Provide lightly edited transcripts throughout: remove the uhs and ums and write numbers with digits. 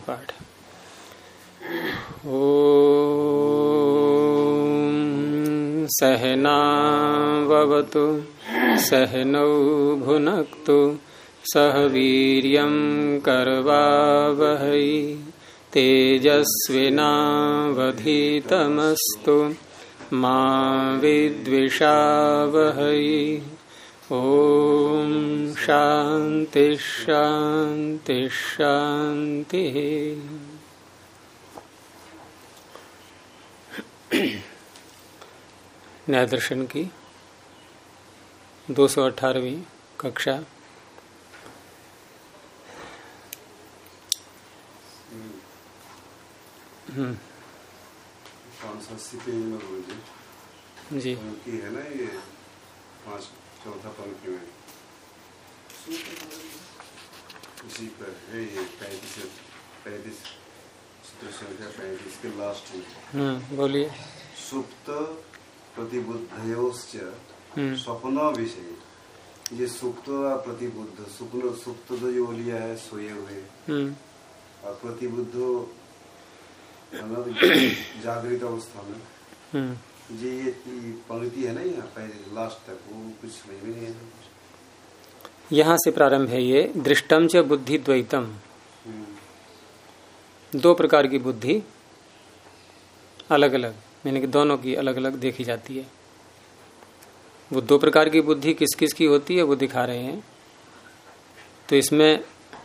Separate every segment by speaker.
Speaker 1: पाठ। ओम सहनाववतु सहनौ भुनक्तु सह वीर्यं करवावहै तेजस्विनावधीतमस्तु मा विद्विषावहै। ओम शांति शांति शांति। न्याय दर्शन की 218वीं कक्षा। जी
Speaker 2: की है ना ये चौथा पंक्ति में इसी पर है ये 35 सूत्र संख्या 35 के लास्ट में।
Speaker 1: बोलिए।
Speaker 2: सुप्त प्रतिबुद्धयोश्च स्वप्न विषय। ये सुप्त और प्रतिबुद्ध, सुप्त तो जो लिया है सोए हुए, और प्रतिबुद्ध जागृत अवस्था में। जी ये पंक्ति है ना यहाँ पहले लास्ट तक, वो कुछ समझ में नहीं है।
Speaker 1: यहाँ से प्रारंभ है ये दृष्टम च बुद्धि द्वैतम। दो प्रकार की बुद्धि अलग अलग, यानी कि दोनों की अलग अलग देखी जाती है। वो दो प्रकार की बुद्धि किस किस की होती है वो दिखा रहे हैं। तो इसमें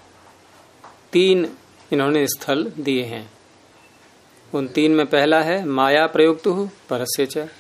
Speaker 1: 3 इन्होंने स्थल दिए हैं। उन 3 में पहला है माया प्रयुक्तु परस्य च।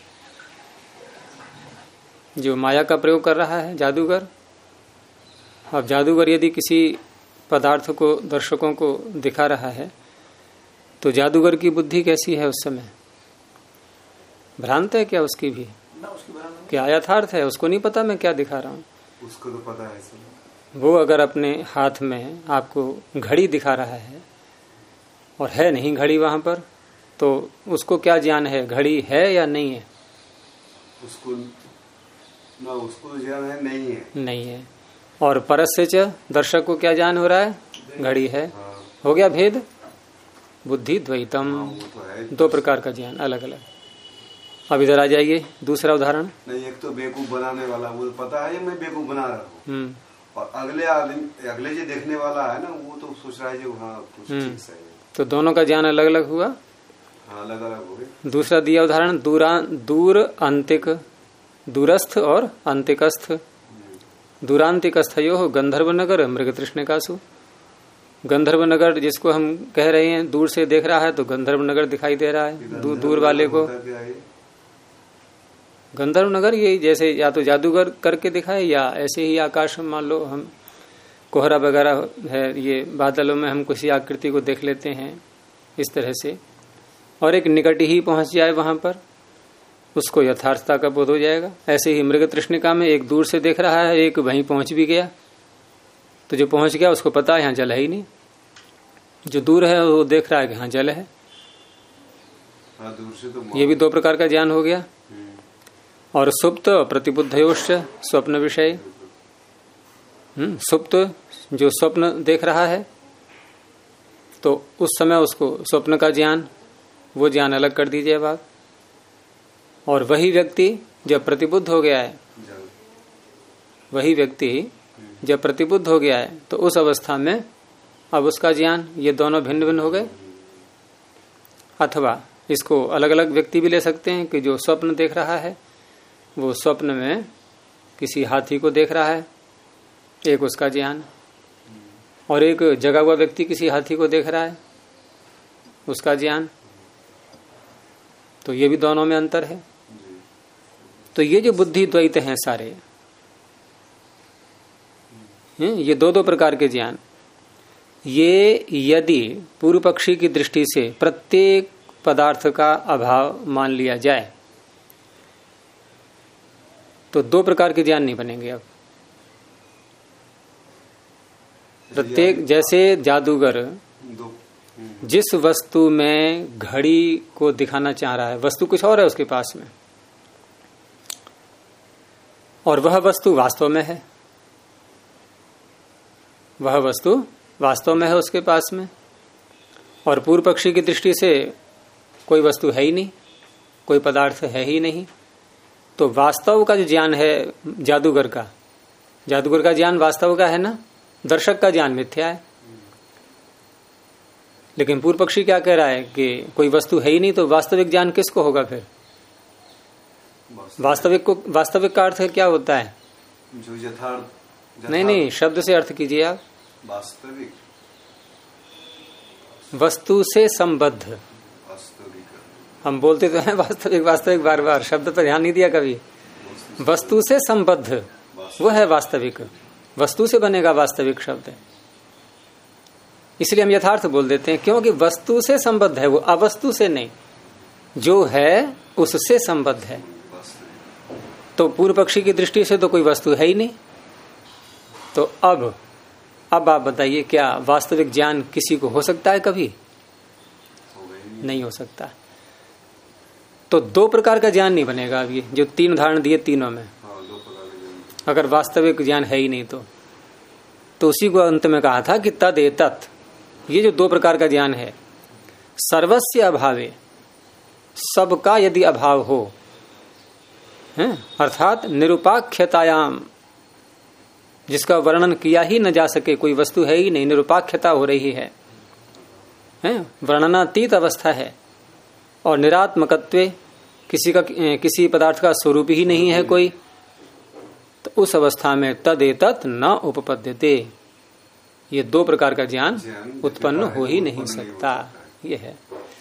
Speaker 1: जो माया का प्रयोग कर रहा है जादूगर। अब जादूगर यदि किसी पदार्थ को दर्शकों को दिखा रहा है तो जादूगर की बुद्धि कैसी है उस समय? भ्रांत है क्या उसकी भी? क्या यथार्थ है? उसको नहीं पता मैं क्या दिखा रहा हूँ।
Speaker 2: उसको तो पता है।
Speaker 1: वो अगर अपने हाथ में आपको घड़ी दिखा रहा है और है नहीं घड़ी वहां पर, तो उसको क्या ज्ञान है घड़ी है या नहीं है?
Speaker 2: उसको ज्ञान है नहीं है।
Speaker 1: नहीं है। और परस्य च दर्शक को क्या ज्ञान हो रहा है? घड़ी है।
Speaker 2: हाँ।
Speaker 1: हो गया भेद। बुद्धि द्वैतम।
Speaker 2: हाँ, वो तो है।
Speaker 1: 2 प्रकार का ज्ञान अलग अलग। अब इधर आ जाइए दूसरा उदाहरण।
Speaker 2: नहीं, एक तो बेवकूफ बनाने वाला, वो पता है मैं बेवकूफ बना रहा हूँ, और अगले आदमी, अगले जो देखने वाला है ना, वो तो सोच रहा है जो हाँ कुछ ठीक सही है।
Speaker 1: तो दोनों का ज्ञान अलग अलग हुआ।
Speaker 2: हाँ, अलग अलग हो गए।
Speaker 1: दूसरा दिया उदाहरण दूर अंतिक, दूरस्थ और अंतिकस्थ। दूरांतिकस्थयो गंधर्व नगर मृग तृष्णिकासु। गंधर्व नगर जिसको हम कह रहे हैं दूर से देख रहा है तो गंधर्व नगर दिखाई दे रहा है दूर वाले को। गंधर्व नगर ये जैसे या तो जादूगर करके दिखाए या ऐसे ही आकाश, मान लो हम कोहरा वगैरह है, ये बादलों में हम किसी आकृति को देख लेते हैं इस तरह से, और एक निकट ही पहुंच जाए वहां पर, उसको यथार्थता का बोध हो जाएगा। ऐसे ही मृग तृष्णिका में एक दूर से देख रहा है, एक वहीं पहुंच भी गया, तो जो पहुंच गया उसको पता है यहाँ जल है ही नहीं। जो दूर है वो देख रहा है कि हाँ जल है।
Speaker 2: हाँ, दूर से तो
Speaker 1: ये भी 2 प्रकार का ज्ञान हो गया। और सुप्त प्रतिबुद्धयोश्च स्वप्न विषय। सुप्त जो स्वप्न देख रहा है तो उस समय उसको स्वप्न का ज्ञान, वो ज्ञान अलग कर दीजिए बात। और वही व्यक्ति जब प्रतिबुद्ध हो गया है, वही व्यक्ति जब प्रतिबुद्ध हो गया है तो उस अवस्था में अब उसका ज्ञान, ये दोनों भिन्न भिन्न हो गए। अथवा इसको अलग अलग व्यक्ति भी ले सकते हैं कि जो स्वप्न देख रहा है वो स्वप्न में किसी हाथी को देख रहा है, एक उसका ज्ञान, और एक जगा हुआ व्यक्ति किसी हाथी को देख रहा है, उसका ज्ञान। तो ये भी दोनों में अंतर है। तो ये जो बुद्धि द्वैत हैं सारे, ये 2 प्रकार के ज्ञान, ये यदि पूर्व पक्षी की दृष्टि से प्रत्येक पदार्थ का अभाव मान लिया जाए तो 2 प्रकार के ज्ञान नहीं बनेंगे। अब प्रत्येक, जैसे जादूगर जिस वस्तु में घड़ी को दिखाना चाह रहा है, वस्तु कुछ और है उसके पास में, और वह वस्तु वास्तव में है, वह वस्तु वास्तव में है उसके पास में, और पूर्व पक्षी की दृष्टि से कोई वस्तु है ही नहीं, कोई पदार्थ है ही नहीं। तो वास्तव का जो ज्ञान है जादूगर का ज्ञान वास्तव का है ना, दर्शक का ज्ञान मिथ्या है। लेकिन पूर्व पक्षी क्या कह रहा है कि कोई वस्तु है ही नहीं, तो वास्तविक ज्ञान किसको होगा फिर? वास्तविक का अर्थ क्या होता है?
Speaker 2: जो यथार्थ।
Speaker 1: नहीं, शब्द से अर्थ कीजिए आप।
Speaker 2: वास्तविक,
Speaker 1: वस्तु से संबद्ध। हम बोलते तो हैं वास्तविक बार बार, शब्द पर ध्यान नहीं दिया कभी। वस्तु से संबद्ध वो है वास्तविक, वस्तु से बनेगा वास्तविक शब्द। इसलिए हम यथार्थ बोल देते हैं, क्योंकि वस्तु से संबद्ध है, वो अवस्तु से नहीं, जो है उससे संबद्ध है। तो पूर्व पक्षी की दृष्टि से तो कोई वस्तु है ही नहीं। तो अब आप बताइए, क्या वास्तविक ज्ञान किसी को हो सकता है? कभी नहीं हो सकता। तो दो प्रकार का ज्ञान नहीं बनेगा। अब ये जो तीन उदाहरण दिए, तीनों में अगर वास्तविक ज्ञान है ही नहीं तो उसी को अंत में कहा था कि तद एतत्, ये जो दो प्रकार का ज्ञान है, सर्वस्य अभावे, सबका यदि अभाव हो, अर्थात निरुपाख्यतायाम, जिसका वर्णन किया ही न जा सके, कोई वस्तु है ही नहीं, निरुपाख्यता हो रही है, वर्णनातीत अवस्था है, और निरात्मकत्वे, किसी पदार्थ का स्वरूप ही नहीं है कोई, तो उस अवस्था में तदेतत् न उपपद्यते, ये दो प्रकार का ज्ञान उत्पन्न हो ही नहीं सकता। ये है।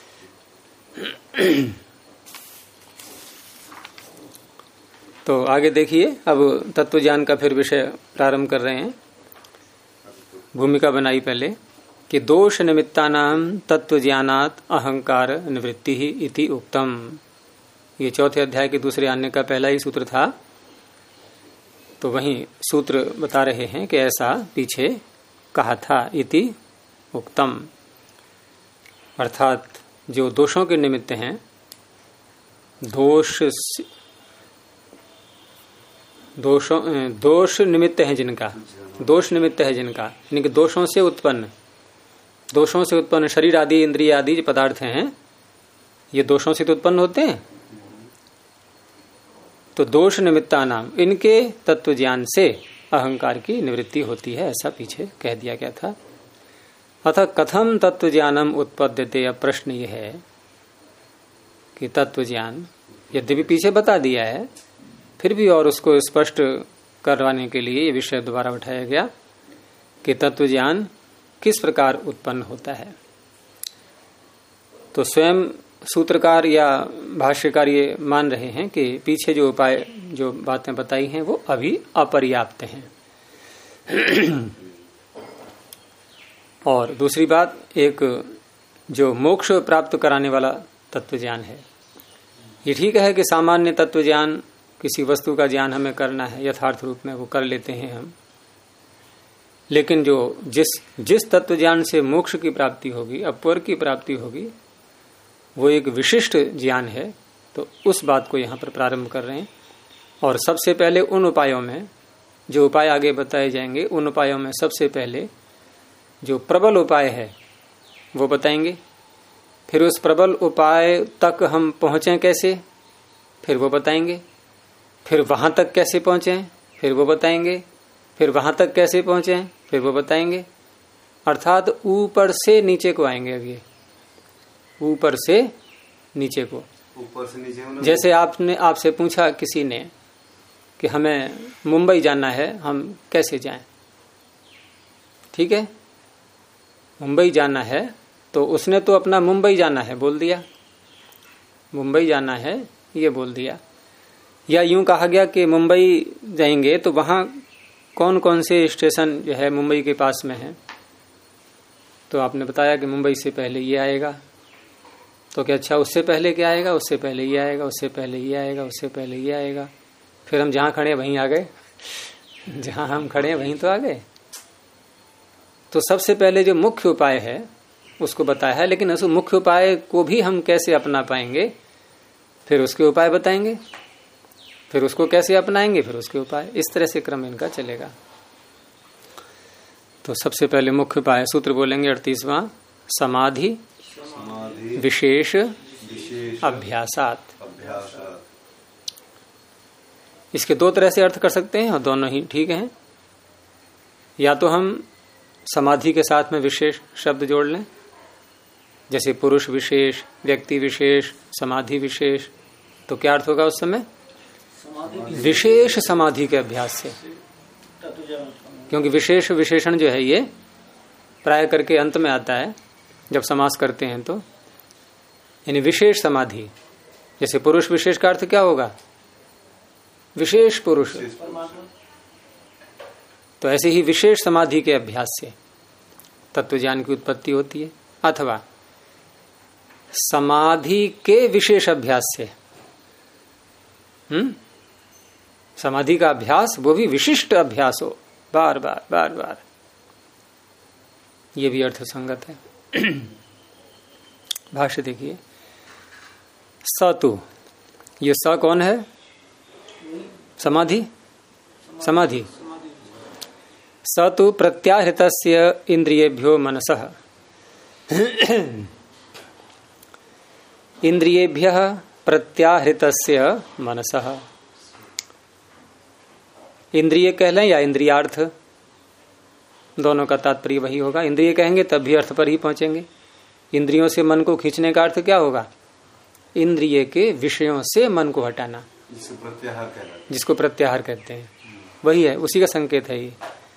Speaker 1: तो आगे देखिए, अब तत्व ज्ञान का फिर विषय प्रारंभ कर रहे हैं। भूमिका बनाई पहले कि दोष निमित्तानाम तत्व ज्ञानात् अहंकार निवृत्ति ही इति उक्तम। ये चौथे अध्याय के दूसरे आने का पहला ही सूत्र था। तो वहीं सूत्र बता रहे हैं कि ऐसा पीछे कहा था, इति उक्तम, अर्थात जो दोषों के निमित्त हैं, दोष निमित्त है जिनका, दोष निमित्त है जिनका, इनके दोषों से उत्पन्न शरीर आदि इंद्रिय आदि जो पदार्थ हैं, ये दोषों से तो उत्पन्न होते हैं। तो दोष निमित्ता नाम, इनके तत्व ज्ञान से अहंकार की निवृत्ति होती है, ऐसा पीछे कह दिया गया था। अतः कथम तत्व ज्ञानम उत्पद्यते, अब प्रश्न यह है कि तत्व ज्ञान यद्यपि पीछे बता दिया है, फिर भी और उसको स्पष्ट करवाने के लिए ये विषय दोबारा उठाया गया कि तत्व ज्ञान किस प्रकार उत्पन्न होता है। तो स्वयं सूत्रकार या भाष्यकार ये मान रहे हैं कि पीछे जो उपाय, जो बातें बताई हैं, वो अभी अपर्याप्त हैं। और दूसरी बात, एक जो मोक्ष प्राप्त कराने वाला तत्व ज्ञान है, ये ठीक है कि सामान्य तत्व ज्ञान, किसी वस्तु का ज्ञान हमें करना है यथार्थ रूप में, वो कर लेते हैं हम। लेकिन जो जिस तत्व ज्ञान से मोक्ष की प्राप्ति होगी, अपवर की प्राप्ति होगी, वो एक विशिष्ट ज्ञान है। तो उस बात को यहाँ पर प्रारंभ कर रहे हैं। और सबसे पहले उन उपायों में, जो उपाय आगे बताए जाएंगे, उन उपायों में सबसे पहले जो प्रबल उपाय है वो बताएंगे। फिर उस प्रबल उपाय तक हम पहुंचे कैसे, फिर वो बताएंगे। फिर वहां तक कैसे पहुंचे, फिर वो बताएंगे। फिर वहां तक कैसे पहुंचे, फिर वो बताएंगे। अर्थात ऊपर से नीचे को आएंगे। अब ये ऊपर से नीचे को,
Speaker 2: ऊपर से नीचे,
Speaker 1: जैसे आपसे पूछा किसी ने कि हमें मुंबई जाना है, हम कैसे जाएं? ठीक है, मुंबई जाना है, तो उसने तो अपना मुंबई जाना है बोल दिया, मुंबई जाना है ये बोल दिया। या यूं कहा गया कि मुंबई जाएंगे तो वहां कौन कौन से स्टेशन जो है मुंबई के पास में है, तो आपने बताया कि मुंबई से पहले ये आएगा। तो क्या अच्छा, उससे पहले क्या आएगा? उससे पहले ये आएगा, उससे पहले ये आएगा, उससे पहले ये आएगा। फिर हम जहां खड़े वहीं आ गए, जहां हम खड़े वहीं तो आ गए। तो सबसे पहले जो मुख्य उपाय है उसको बताया है, लेकिन उस मुख्य उपाय को भी हम कैसे अपना पाएंगे, फिर उसके उपाय बताएंगे। फिर उसको कैसे अपनाएंगे, फिर उसके उपाय। इस तरह से क्रम इनका चलेगा। तो सबसे पहले मुख्य उपाय सूत्र बोलेंगे 38वां, समाधि विशेष अभ्यासात। इसके दो तरह से अर्थ कर सकते हैं और दोनों ही ठीक हैं। या तो हम समाधि के साथ में विशेष शब्द जोड़ लें, जैसे पुरुष विशेष, व्यक्ति विशेष, समाधि विशेष, तो क्या अर्थ होगा उस समय? विशेष समाधि के अभ्यास से। क्योंकि विशेष विशेषण जो है ये प्राय करके अंत में आता है जब समास करते हैं, तो यानी विशेष समाधि। जैसे पुरुष विशेष का अर्थ क्या होगा? विशेष पुरुष। तो ऐसे ही विशेष समाधि के अभ्यास से तत्व ज्ञान की उत्पत्ति होती है, अथवा समाधि के विशेष अभ्यास से। समाधि का अभ्यास वो भी विशिष्ट अभ्यास हो, बार बार बार बार, ये भी अर्थ संगत है। भाष्य देखिए, सतु, ये स कौन है? समाधि। समाधि सतु प्रत्याहृतस्य इंद्रियेभ्यो मनसः। इंद्रियेभ्यः प्रत्याहृतस्य मनसः। इंद्रिय कह लें या इंद्रियार्थ, दोनों का तात्पर्य वही होगा। इंद्रिय कहेंगे तब भी अर्थ पर ही पहुंचेंगे। इंद्रियों से मन को खींचने का अर्थ क्या होगा? इंद्रिय के विषयों से मन को हटाना, जिसको प्रत्याहार कहते हैं, वही है, उसी का संकेत है ये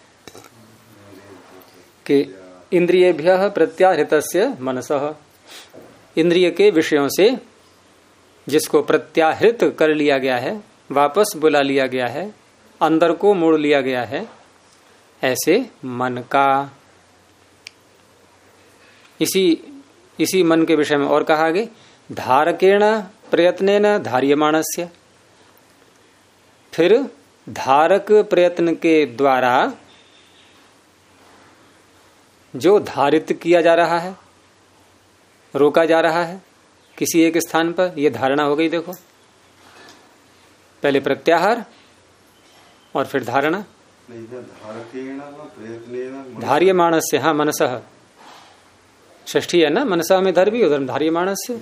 Speaker 1: कि इंद्रियेभ्यः प्रत्याहृतस्य मनसः। इंद्रिय के विषयों से जिसको प्रत्याहृत कर लिया गया है, वापस बुला लिया गया है, अंदर को मोड़ लिया गया है, ऐसे मन का। इसी मन के विषय में और कहा आगे, धारकेण प्रयत्नेन धार्यमाणस्य। फिर धारक प्रयत्न के द्वारा जो धारित किया जा रहा है, रोका जा रहा है किसी एक स्थान पर, यह धारणा हो गई। देखो, पहले प्रत्याहार और फिर धारणा। धार्यमाणस्य, हाँ, मनसः षष्ठी है ना, मनसः में धर भी उधर धार्यमाणस्य।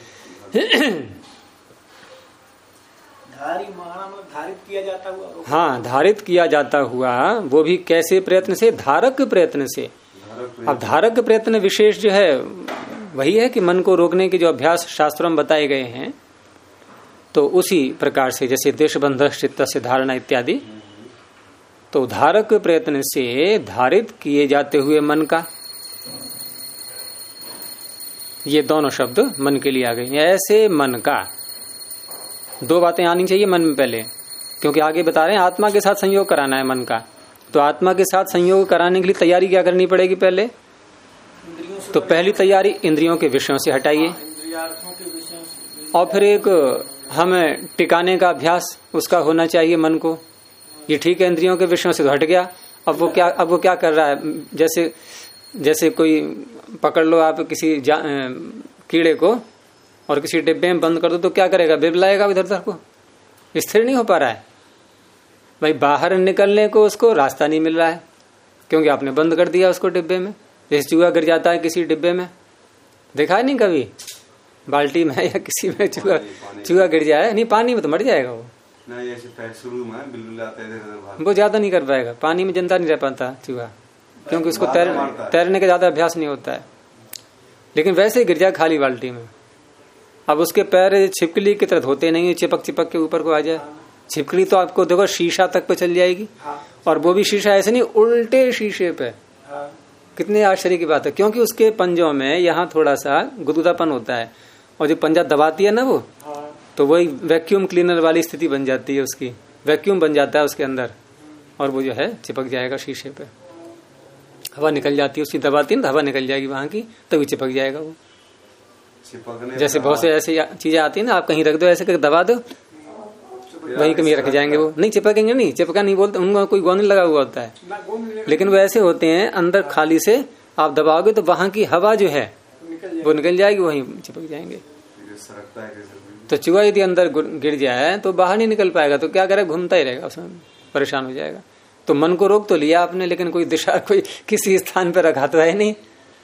Speaker 3: धारित किया जाता हुआ,
Speaker 1: हाँ, धारित किया जाता हुआ, वो भी कैसे प्रयत्न से? धारक प्रयत्न से। अब धारक प्रयत्न विशेष जो है वही है कि मन को रोकने के जो अभ्यास शास्त्रों में बताए गए हैं, तो उसी प्रकार से, जैसे देशबंध चित्त से धारणा इत्यादि, तो धारक प्रयत्न से धारित किए जाते हुए मन का, ये दोनों शब्द मन के लिए आ गए। ऐसे मन का, दो बातें आनी चाहिए मन में पहले, क्योंकि आगे बता रहे हैं आत्मा के साथ संयोग कराना है मन का। तो आत्मा के साथ संयोग कराने के लिए तैयारी क्या करनी पड़ेगी? पहले तो पहली तैयारी इंद्रियों के विषयों से हटाइए, और फिर एक हमें टिकाने का अभ्यास उसका होना चाहिए मन को। ये ठीक है, इंद्रियों के विषयों से तो हट गया, अब वो क्या कर रहा है? जैसे कोई पकड़ लो आप किसी कीड़े को और किसी डिब्बे में बंद कर दो, तो क्या करेगा? बिबलाएगा इधर उधर को, स्थिर नहीं हो पा रहा है भाई। बाहर निकलने को उसको रास्ता नहीं मिल रहा है, क्योंकि आपने बंद कर दिया उसको डिब्बे में। जैसे चूहा गिर जाता है किसी डिब्बे में, देखा है नहीं कभी? बाल्टी में या किसी में चूहा गिर जाए, नहीं पानी में तो मर जाएगा वो,
Speaker 2: नहीं ऐसे शुरू में बिल्कुल आते हैं,
Speaker 1: वो ज्यादा नहीं कर पाएगा, पानी में जनता नहीं रह पाता चूहा, क्योंकि उसको तैरने का ज्यादा अभ्यास नहीं होता है। लेकिन वैसे ही गिर जाए खाली बाल्टी में, अब उसके पैर छिपकली की तरह होते नहीं है, चिपक के ऊपर को आ जाए। छिपकली तो आपको देखो शीशा तक पे चल जाएगी, और वो भी शीशा ऐसे नहीं, उल्टे शीशे पे। कितने आश्चर्य की बात है, क्योंकि उसके पंजों में यहाँ थोड़ा सा गुदगुदापन होता है, और जो पंजा दबाती है ना वो, तो वही वैक्यूम क्लीनर वाली स्थिति बन जाती है उसकी, वैक्यूम बन जाता है उसके अंदर, और वो जो है चिपक जाएगा शीशे पे। हवा निकल जाती है उसकी, दबाती है ना, हवा निकल जाएगी वहां की, तभी चिपक जाएगा वो। जैसे बहुत से ऐसी चीजें आती है ना, आप कहीं रख दो ऐसे दबा दो, वहीं कहीं रख जाएंगे, वो नहीं चिपकेंगे। नहीं चिपका नहीं बोलते, उनको कोई गोंद लगा हुआ होता है, लेकिन वो ऐसे होते हैं अंदर खाली से आप दबाओगे तो वहां की हवा जो है वो निकल जाएगी, वहीं चिपक जाएंगे। तो चूहा यदि अंदर गिर जाए तो बाहर नहीं निकल पाएगा, तो क्या करेगा? घूमता ही रहेगा, उसमें परेशान हो जाएगा। तो मन को रोक तो लिया आपने, लेकिन कोई दिशा, कोई किसी स्थान पर रखा तो है नहीं,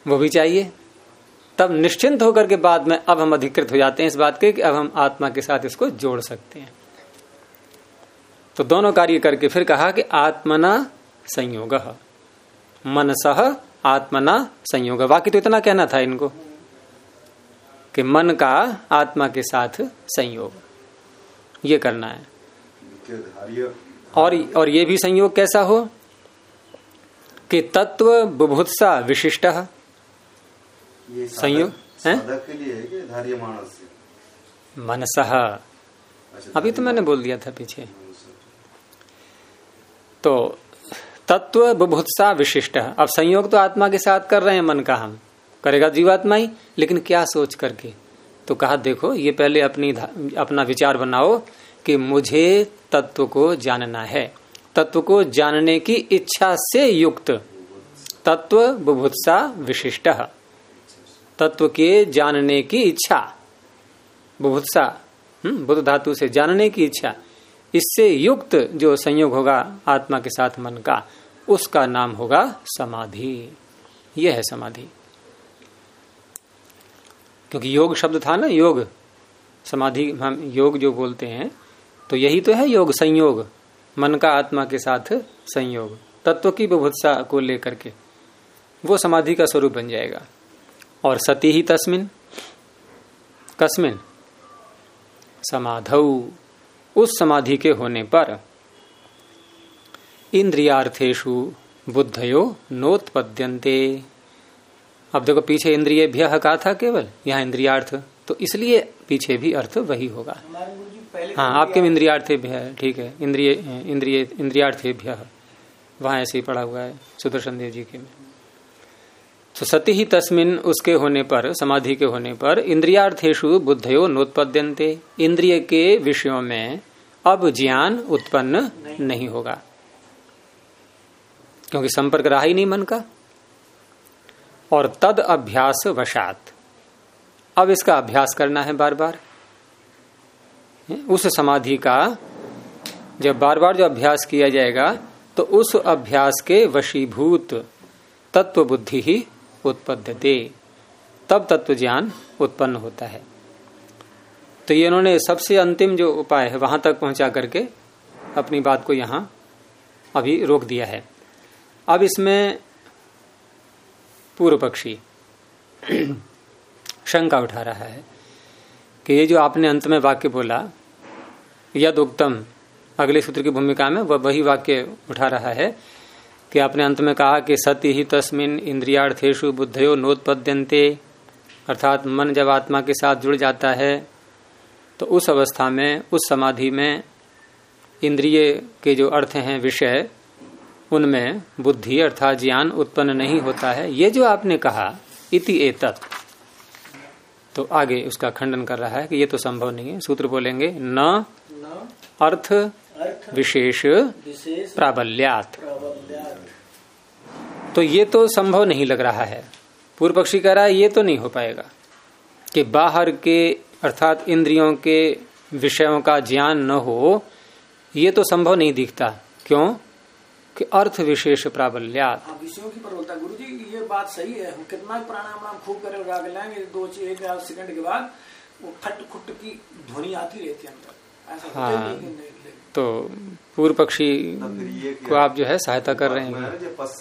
Speaker 1: वो भी चाहिए। तब निश्चिंत होकर के बाद में अब हम अधिकृत हो जाते हैं इस बात के कि अब हम आत्मा के साथ इसको जोड़ सकते हैं। तो दोनों कार्य करके फिर कहा कि आत्मना संयोग, मनसः आत्मना संयोग। बाकी तो इतना कहना था इनको कि मन का आत्मा के साथ संयोग, ये करना है। और ये भी संयोग कैसा हो कि तत्व बुभुत्सा विशिष्ट संयोग है
Speaker 2: के लिए है कि धार्य मानस से
Speaker 1: मनसः। अभी तो मैंने बोल दिया था पीछे। तो तत्व बुभुत्सा विशिष्ट। अब संयोग तो आत्मा के साथ कर रहे हैं, मन का हम करेगा जीवात्मा ही, लेकिन क्या सोच करके? तो कहा देखो ये पहले अपना विचार बनाओ कि मुझे तत्व को जानना है। तत्व को जानने की इच्छा से युक्त तत्व बुभुत्सा विशिष्ट। तत्व के जानने की इच्छा, बुभुत्सा बुध धातु से जानने की इच्छा, इससे युक्त जो संयोग होगा आत्मा के साथ मन का, उसका नाम होगा समाधि। यह है समाधि। क्योंकि योग शब्द था ना, योग समाधि हम योग जो बोलते हैं तो यही तो है योग, संयोग, मन का आत्मा के साथ संयोग, तत्व की बुभुत्सा को लेकर के वो समाधि का स्वरूप बन जाएगा। और सती ही तस्मिन कस्मिन समाधौ, उस समाधि के होने पर इंद्रियार्थेषु बुद्धयो नोत्पद्यन्ते। अब देखो पीछे इंद्रियेभ्यः कहा था केवल, यहाँ इंद्रियार्थ, तो इसलिए पीछे भी अर्थ वही होगा। हाँ आपके में इंद्रियार्थेभ्यः, ठीक है, इंद्रियार्थेभ्यः वहां ऐसे ही पढ़ा हुआ है सुदर्शन देव जी के में। तो सति ही तस्मिन, उसके होने पर, समाधि के होने पर, इंद्रियार्थेषु बुद्धयो नोत्पद्यन्ते, इंद्रिय के विषयों में अब ज्ञान उत्पन्न नहीं होगा, क्योंकि संपर्क रहा ही नहीं मन का। और तद अभ्यास वशात, अब इसका अभ्यास करना है बार बार। उस समाधि का जब बार बार जो अभ्यास किया जाएगा तो उस अभ्यास के वशीभूत तत्व बुद्धि ही उत्पद्यते, तब तत्व ज्ञान उत्पन्न होता है। तो ये इन्होंने सबसे अंतिम जो उपाय है वहां तक पहुंचा करके अपनी बात को यहां अभी रोक दिया है। अब इसमें पूर्व पक्षी शंका उठा रहा है कि ये जो आपने अंत में वाक्य बोला, यद उक्तम, अगले सूत्र की भूमिका में वह वही वाक्य उठा रहा है कि आपने अंत में कहा कि सति ही तस्मिन इंद्रियार्थेषु बुद्धयो नोत्पद्यन्ते, अर्थात मन जब आत्मा के साथ जुड़ जाता है तो उस अवस्था में, उस समाधि में इंद्रिय के जो अर्थ हैं विषय, उनमें बुद्धि अर्थात ज्ञान उत्पन्न नहीं होता है। ये जो आपने कहा इति एतत्, तो आगे उसका खंडन कर रहा है कि ये तो संभव नहीं है। सूत्र बोलेंगे न अर्थ विशेष प्राबल्यात्, तो ये तो संभव नहीं लग रहा है। पूर्व पक्षी कह रहा है ये तो नहीं हो पाएगा कि बाहर के अर्थात इंद्रियों के विषयों का ज्ञान न हो, ये तो संभव नहीं दिखता। क्यों? कि अर्थ विशेष प्राबल्यात्।
Speaker 3: विषयों की प्रबलता, गुरु जी ये बात सही है। हम कितना प्राणायाम खूब करें, राग लेंगे, 1 सेकंड के बाद वो खट खुट की ध्वनि आती रहती है अंदर, ऐसा होता ही नहीं।
Speaker 1: तो पूर्व पक्षी को आप जो है सहायता कर रहे हैं।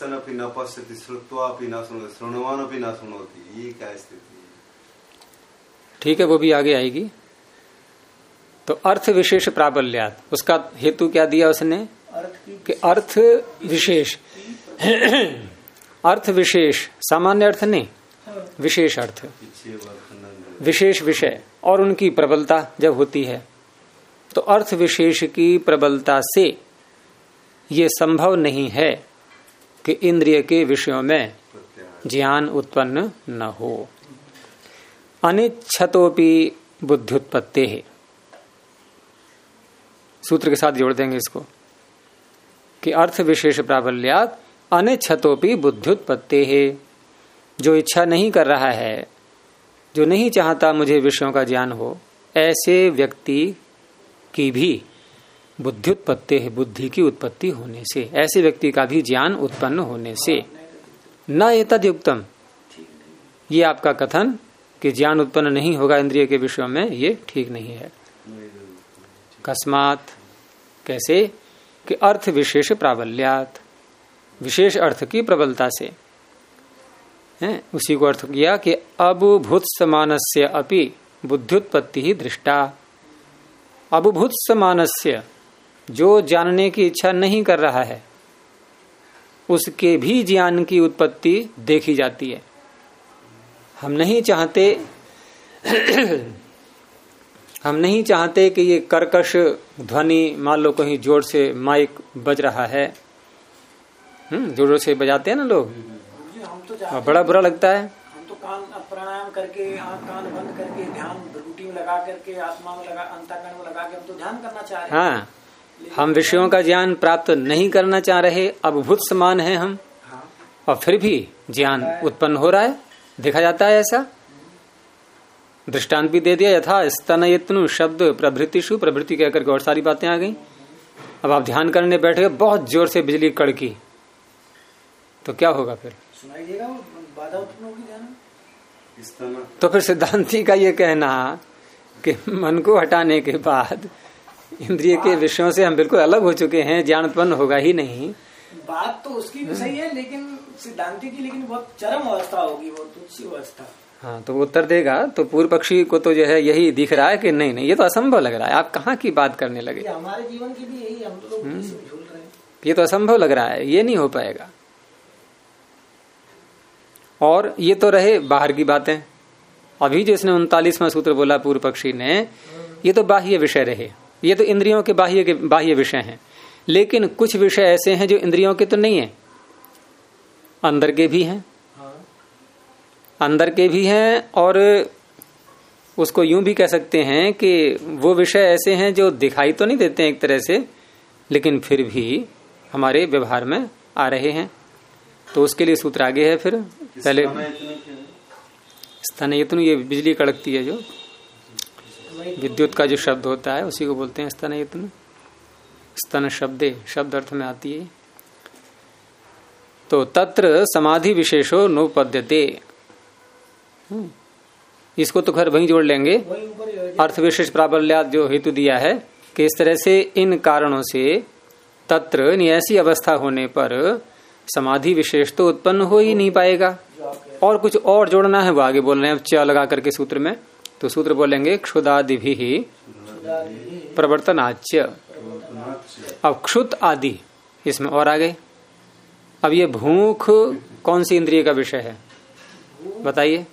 Speaker 1: ठीक है, वो भी आगे आएगी। तो अर्थ विशेष प्राबल्यात्, उसका हेतु क्या दिया उसने कि अर्थ विशेष अर्थ विशेष, सामान्य अर्थ नहीं, विशेष अर्थ, विशेष विषय और उनकी प्रबलता जब होती है तो अर्थ विशेष की प्रबलता से ये संभव नहीं है कि इंद्रिय के विषयों में ज्ञान उत्पन्न न हो। अनिच्छतोपि बुद्ध्युत्पत्ते है, सूत्र के साथ जोड़ देंगे इसको कि अर्थ विशेष प्राबल्यात् अनिच्छतोपि बुद्ध्युत्पत्ते है। जो इच्छा नहीं कर रहा है, जो नहीं चाहता मुझे विषयों का ज्ञान हो, ऐसे व्यक्ति की भी बुद्ध्युत्पत्ति है, बुद्धि की उत्पत्ति होने से, ऐसे व्यक्ति का भी ज्ञान उत्पन्न होने से। न एतद्युक्तम, ये आपका कथन कि ज्ञान उत्पन्न नहीं होगा इंद्रिय के विषयों में, ये ठीक नहीं है। कस्मात, कैसे कि अर्थ विशेष प्राबल्यात, विशेष अर्थ की प्रबलता से है। उसी को अर्थ किया कि अबुभूत समानस्य अपि बुद्ध्युत्पत्ति ही दृष्टा। अबुभूत समानस्य, जो जानने की इच्छा नहीं कर रहा है उसके भी ज्ञान की उत्पत्ति देखी जाती है। हम नहीं चाहते कि ये कर्कश ध्वनि, मान लो कहीं जोर से माइक बज रहा है, जोर से बजाते हैं ना लोग,
Speaker 3: हम तो
Speaker 1: बड़ा बुरा लगता है।
Speaker 3: हम तो कान प्राणायाम करके, कान बंद करके, ध्यान भ्रुकुटी में लगा करके, आत्मा में लगा, अंतःकरण में लगा के हम तो ध्यान करना चाह रहे हैं।
Speaker 1: हाँ, हम विषयों का ज्ञान प्राप्त नहीं करना चाह रहे, अबुभूत समान है हम, और फिर भी ज्ञान उत्पन्न हो रहा है, देखा जाता है ऐसा। दृष्टांत भी दे दिया, यथा स्तनयत्नु शब्द प्रभृतिषु, प्रभृति कहकर के और सारी बातें आ गई। अब आप ध्यान करने बैठे, बहुत जोर से बिजली कड़की, तो क्या होगा फिर?
Speaker 3: सुनाई देगा, बाधा उत्पन्न होगी ध्यान।
Speaker 1: तो फिर सिद्धांती का ये कहना कि मन को हटाने के बाद इंद्रिय के विषयों से हम बिल्कुल अलग हो चुके हैं, ज्ञान उत्पन्न होगा ही नहीं।
Speaker 3: बात तो उसकी भी सही है, लेकिन सिद्धांति की लेकिन बहुत चरम अवस्था होगी, वो तुच्छ अवस्था।
Speaker 1: हाँ, तो वो उत्तर देगा। तो पूर्व पक्षी को तो जो है यही दिख रहा है कि नहीं नहीं, ये तो असंभव लग रहा है, आप कहाँ की बात करने लगे।
Speaker 3: हमारे जीवन की भी यही, हम तो लोग इसी में झूल रहे हैं।
Speaker 1: ये तो असंभव लग रहा है, ये नहीं हो पाएगा। और ये तो रहे बाहर की बातें। अभी जो इसने 39वां सूत्र बोला पूर्व पक्षी ने, ये तो बाह्य विषय रहे, ये तो इंद्रियों के बाह्य विषय हैं। लेकिन कुछ विषय ऐसे हैं जो इंद्रियों के तो नहीं है, अंदर के भी हैं। अंदर के भी हैं, और उसको यूं भी कह सकते हैं कि वो विषय ऐसे हैं जो दिखाई तो नहीं देते हैं एक तरह से, लेकिन फिर भी हमारे व्यवहार में आ रहे हैं। तो उसके लिए सूत्र आगे है। फिर पहले स्तनयतनु, ये बिजली कड़कती है, जो विद्युत का जो शब्द होता है उसी को बोलते हैं स्तनयतनु। स्तन शब्द अर्थ में आती है। तो तत्र समाधि विशेषो नोपद्यते, इसको तो खैर वहीं जोड़ लेंगे। अर्थ विशेष प्राबल्यात जो हेतु दिया है कि इस तरह से इन कारणों से तत्र ऐसी अवस्था होने पर समाधि विशेष तो उत्पन्न हो ही नहीं पाएगा। और कुछ और जोड़ना है, वो आगे बोल रहे हैं अब च लगा करके सूत्र में। तो सूत्र बोलेंगे क्षुदादि भी प्रवर्तनाच्य। अब क्षुत आदि इसमें और आगे। अब ये भूख कौन सी इंद्रिय का विषय है बताइए?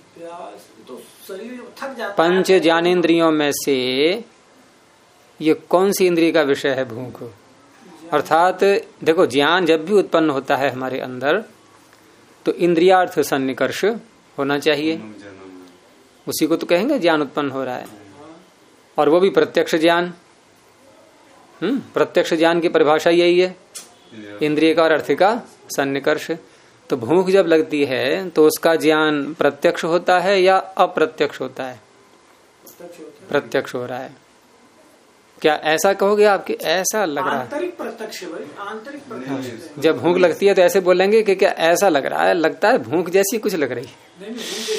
Speaker 1: पंच ज्ञानेन्द्रियों में से ये कौन सी इंद्रिय का विषय है भूख? अर्थात देखो, ज्ञान जब भी उत्पन्न होता है हमारे अंदर तो इंद्रियार्थ सन्निकर्ष होना चाहिए, उसी को तो कहेंगे ज्ञान उत्पन्न हो रहा है। और वो भी प्रत्यक्ष ज्ञान। प्रत्यक्ष ज्ञान की परिभाषा यही है, इंद्रिय का और अर्थ का सन्निकर्ष। तो भूख जब लगती है तो उसका ज्ञान प्रत्यक्ष होता है या अप्रत्यक्ष होता है? प्रत्यक्ष हो रहा है। क्या ऐसा कहोगे आपके ऐसा लग रहा है?
Speaker 3: आंतरिक प्रत्यक्ष, आंतरिक प्रत्यक्ष।
Speaker 1: जब भूख लगती है तो ऐसे बोलेंगे कि क्या ऐसा लग रहा है? लगता है भूख जैसी कुछ लग रही है।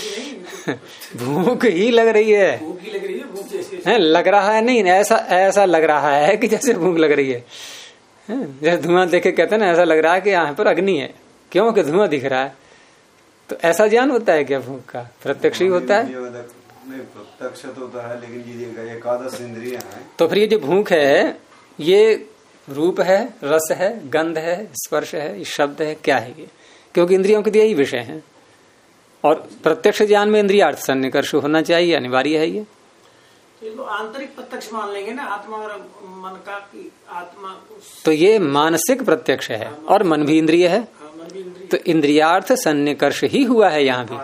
Speaker 1: भूख ही लग रही है,
Speaker 3: भूख ही लग रही है, भूख जैसी
Speaker 1: है, लग रहा है नहीं, ऐसा लग रहा है कि जैसे भूख लग रही है। जैसे धुआं देखे कहते हैं ना, ऐसा लग रहा है कि यहाँ पर अग्नि है, क्यों कि धुआं दिख रहा है। तो ऐसा ज्ञान होता है क्या भूख का? प्रत्यक्ष ही होता है।
Speaker 2: प्रत्यक्ष तो होता है, लेकिन ये एकादश इंद्रियां हैं।
Speaker 1: तो फिर ये जो भूख है, ये रूप है, रस है, गंध है, स्पर्श है, शब्द है, क्या है ये? क्योंकि इंद्रियों के यही विषय हैं। और प्रत्यक्ष ज्ञान में इंद्रियार्थ सन्निकर्ष होना चाहिए, अनिवार्य है ये।
Speaker 3: तो आंतरिक प्रत्यक्ष मान लेंगे ना, आत्मा और मन का कि आत्मा।
Speaker 1: तो ये मानसिक प्रत्यक्ष है, और मन भी इंद्रिय है। तो इंद्रियार्थ सन्निकर्ष ही हुआ है यहाँ भी।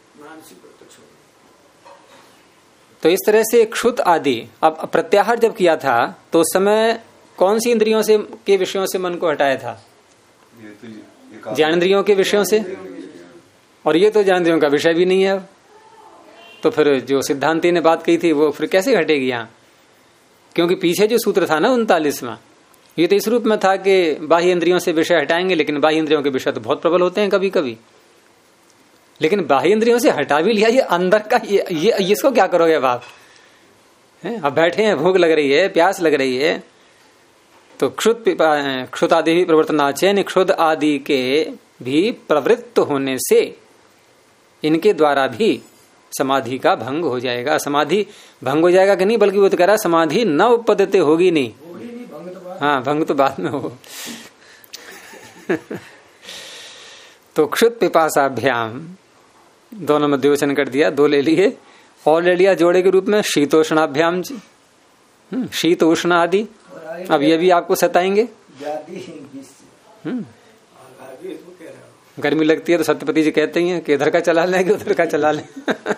Speaker 1: तो इस तरह से क्षुत आदि। अब प्रत्याहार जब किया था तो उस समय कौन सी इंद्रियों से के विषयों से मन को हटाया था? ज्ञानेंद्रियों के विषयों से। और ये तो ज्ञानेंद्रियों का विषय भी नहीं है। तो फिर जो सिद्धांती ने बात कही थी वो फिर कैसे घटेगी यहाँ? क्योंकि पीछे जो सूत्र था ना 39वां, ये तो इस रूप में था कि बाह्य इंद्रियों से विषय हटाएंगे, लेकिन बाह्य इंद्रियों के विषय तो बहुत प्रबल होते हैं कभी कभी। लेकिन बाह्य इंद्रियों से हटा भी लिया, ये अंदर का ये इसको क्या करोगे अब आप? अब बैठे हैं, भूख लग रही है, प्यास लग रही है, तो क्षुत आदि भी प्रवर्तनाचे, क्षुद आदि के भी प्रवृत्त होने से इनके द्वारा भी समाधि का भंग हो जाएगा। समाधि भंग हो जाएगा कि नहीं, बल्कि वो तो कह रहा समाधि न उपपद्यते होगी नहीं। हाँ, भंग तो बाद में हो। तो क्षुत पिपासाभ्याम दोनों में द्विवचन कर दिया, दो ले लिए, और ले लिया जोड़े के रूप में शीतोष्णाभ्याम, शीत उष्ण आदि। अब ये भी आपको सताएंगे। गर्मी लगती है तो सत्यपति जी कहते ही हैं कि इधर का चला लें कि उधर का चला लें।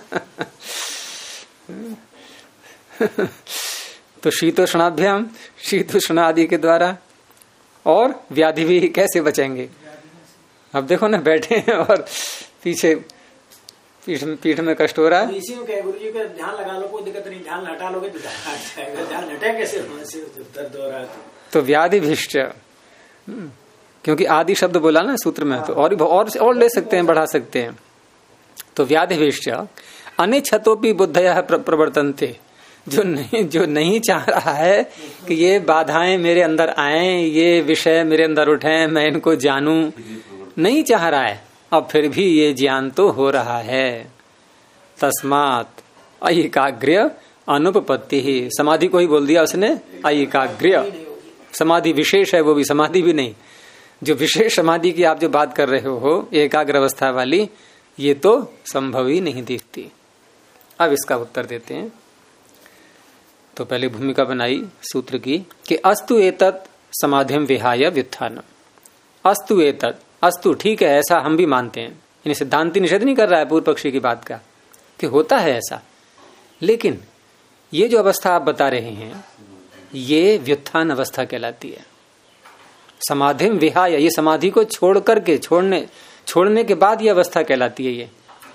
Speaker 1: तो शीतोष्णाभ्याम, शीत उष्ण आदि के द्वारा, और व्याधि भी कैसे बचेंगे? अब देखो ना, बैठे हैं और पीछे पीठ में कष्ट हो रहा है।
Speaker 3: इसी में गुरु जी का ध्यान लगा लो, कोई दिक्कत नहीं, ध्यान हटा लोगे तो ध्यान हटे कैसे? दर्द हो रहा है तो
Speaker 1: व्याधि भिष्ट, क्योंकि आदि शब्द बोला ना सूत्र में, तो और ले सकते हैं, बढ़ा सकते हैं। तो व्याधि भिष्ट अनिच्छतोपि बुद्धयः प्रवर्तन्ते, जो नहीं चाह रहा है कि ये बाधाएं मेरे अंदर आए, ये विषय मेरे अंदर उठे, मैं इनको जानूं, नहीं चाह रहा है, अब फिर भी ये ज्ञान तो हो रहा है। तस्मात् अयिकाग्र्य अनुपपत्ति ही, समाधि को ही बोल दिया उसने अयिकाग्र्य। समाधि विशेष है, वो भी समाधि भी नहीं, जो विशेष समाधि की आप जो बात कर रहे हो एकाग्र अवस्था वाली, ये तो संभव ही नहीं दिखती। अब इसका उत्तर देते हैं। तो पहले भूमिका बनाई सूत्र की कि अस्तु एतत् समाधिम विहाय व्युत्थानम। अस्तु एतत्, अस्तु ठीक है, ऐसा हम भी मानते हैं, यानी सिद्धांति निषेध नहीं कर रहा है पूर्व पक्षी की बात का कि होता है ऐसा, लेकिन ये जो अवस्था आप बता रहे हैं ये व्युत्थान अवस्था कहलाती है। समाधिम विहाय, ये समाधि को छोड़ करके छोड़ने के बाद ये अवस्था कहलाती है। ये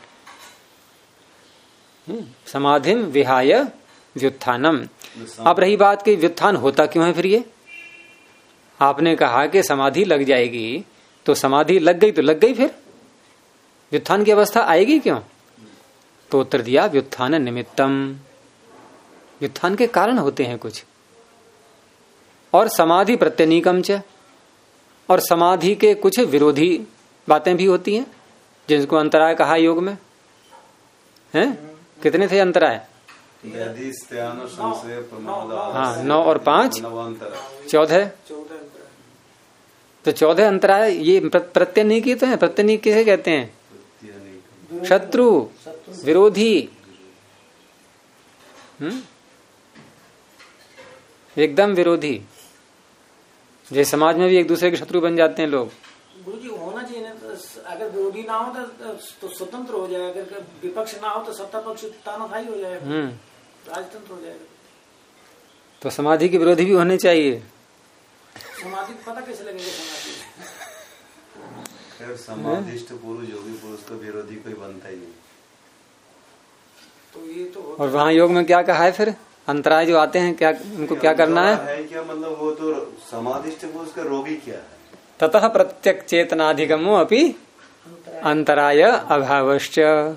Speaker 1: समाधिम विहाय व्युत्थानम। अब रही बात कि व्युत्थान होता क्यों है फिर? ये आपने कहा कि समाधि लग जाएगी, तो समाधि लग गई तो लग गई, फिर व्युत्थान की अवस्था आएगी क्यों? तो उत्तर दिया व्युत्थान निमित्तम, व्युत्थान के कारण होते हैं कुछ, और समाधि प्रत्यनीकम च, और समाधि के कुछ विरोधी बातें भी होती हैं जिनको अंतराय कहा योग में। हैं कितने थे अंतराय? हाँ, 9 और 5 14। तो 14 अंतराय ये प्रत्यनीकी तो है। प्रत्यनीक किसे कहते हैं? शत्रु, विरोधी। एकदम विरोधी। जैसे समाज में भी एक दूसरे के शत्रु बन जाते हैं लोग।
Speaker 3: गुरु जी होना चाहिए ना, तो अगर विरोधी ना हो तो स्वतंत्र हो जाएगा, अगर विपक्ष ना हो तो सत्ता पक्ष तानाशाही हो जाएगा, राजतंत्र हो जाएगा।
Speaker 1: तो समाधि के विरोधी भी होने चाहिए।
Speaker 3: समाधि पता कैसे लगेगा?
Speaker 2: समाधिष्ट पुरुष, योगी पुरुष का विरोधी कोई बनता ही नहीं।
Speaker 3: तो ये तो
Speaker 1: और वहाँ योग में क्या कहा है फिर? अंतराय जो आते हैं क्या, उनको क्या करना
Speaker 2: है? क्या मतलब वो तो समाधिष्ट पुरुष का रोगी क्या है?
Speaker 1: ततः प्रत्यक चेतनाधिगमो अपि अंतराय अभावश्च।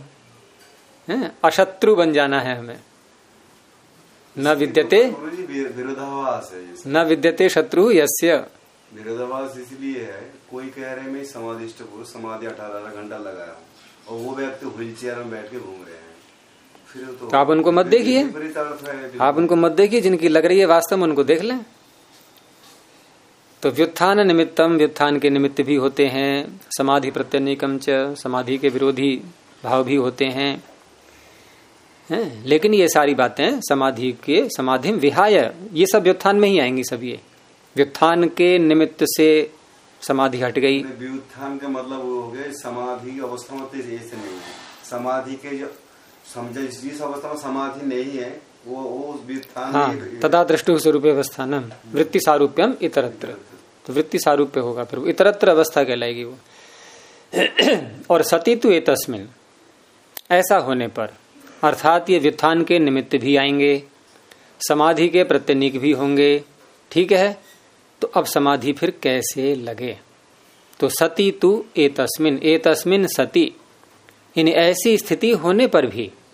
Speaker 1: अशत्रु बन जाना है हमें। न विद्यते
Speaker 2: विरोधाभास है,
Speaker 1: न विद्यते शत्रु यस्य।
Speaker 2: विरोधाभास इसलिए है, कोई कह रहे मैं समाधिष्ट पुरुष समाधि 18 घंटा लगाया हूँ, और वो व्यक्ति व्हील चेयर में बैठ के घूम रहे हैं, फिर तो
Speaker 1: आप उनको मत देखिए, आप उनको मत देखिए, जिनकी लग रही है वास्तव में उनको देख लें। तो व्युत्थान निमित्तम, व्युत्थान के निमित्त भी होते हैं। समाधि प्रत्यनीकम च, समाधि के विरोधी भाव भी होते हैं। लेकिन ये सारी बातें समाधि के समाधिम विहाय, ये सब व्युत्थान में ही आएंगी। सब ये व्युत्थान के निमित्त से समाधि हट गई।
Speaker 2: व्युत्थान का मतलब वो हो गया समाधि अवस्था में ऐसे नहीं है। समाधि के जो समझे जिस अवस्था में समाधि नहीं है वो व्युत्थान।
Speaker 1: हाँ, तदा दृष्टु स्वरूप अवस्थान वृत्ति सारूप्यम इतरत्र। तो वृत्ति सारूप्य होगा, फिर इतरत्र अवस्था कहलाएगी वो। और सतीतु एतस्मिन, ऐसा होने पर अर्थात ये व्युत्थान के निमित्त भी आएंगे, समाधि के प्रत्यनीक भी होंगे। ठीक है, तो अब समाधि फिर कैसे लगे? तो सती तु एतस्मिन, एतस्मिन सती, इन ऐसी स्थिति होने पर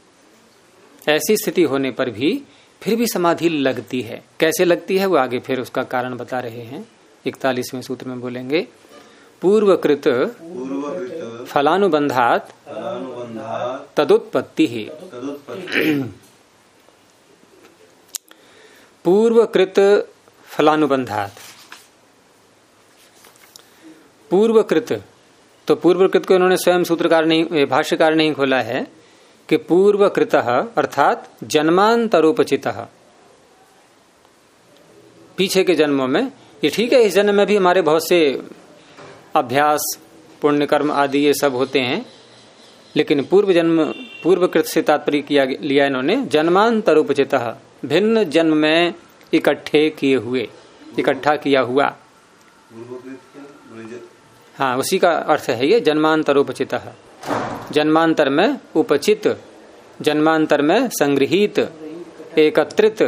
Speaker 1: भी फिर भी समाधि लगती है। कैसे लगती है वो आगे फिर उसका कारण बता रहे हैं। 41वें सूत्र में बोलेंगे, पूर्वकृत फलानुबंधात तदुत्पत्ति ही। पूर्वकृत फलानुबंधात, पूर्वकृत, तो पूर्वकृत को इन्होंने स्वयं सूत्रकार नहीं, भाष्यकार नहीं खोला है कि पूर्वकृतः अर्थात जन्मांतरोपचितः, पीछे के जन्मों में, ये ठीक है इस जन्म में भी हमारे बहुत से अभ्यास पुण्य कर्म आदि ये सब होते हैं, लेकिन पूर्वकृत से तात्पर्य किया लिया इन्होंने जन्मांतरोपचितः, भिन्न जन्म में इकट्ठे किए हुए, इकट्ठा किया हुआ। हाँ, उसी का अर्थ है ये जन्मांतरोपचितः, जन्मांतर में उपचित, जन्मांतर में संग्रहित, एकत्रित,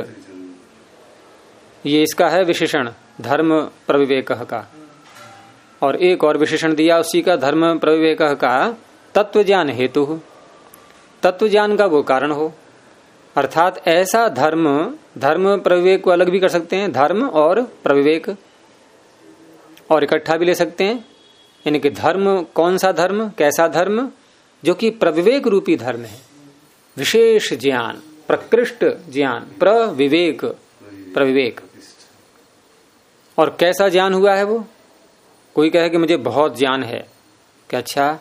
Speaker 1: ये इसका है विशेषण धर्म प्रविवेक का। और एक और विशेषण दिया उसी का, धर्म प्रविवेक का तत्व ज्ञान हेतु, तत्व ज्ञान का वो कारण हो। अर्थात ऐसा धर्म, धर्म प्रविवेक को अलग भी कर सकते हैं, धर्म और प्रविवेक, और इकट्ठा भी ले सकते हैं। यानी कि धर्म कौन सा धर्म, कैसा धर्म, जो कि प्रविवेक रूपी धर्म है, विशेष ज्ञान, प्रकृष्ट ज्ञान, प्रविवेक, प्रविवेक। और कैसा ज्ञान हुआ है वो? कोई कहे कि मुझे बहुत ज्ञान है, क्या अच्छा,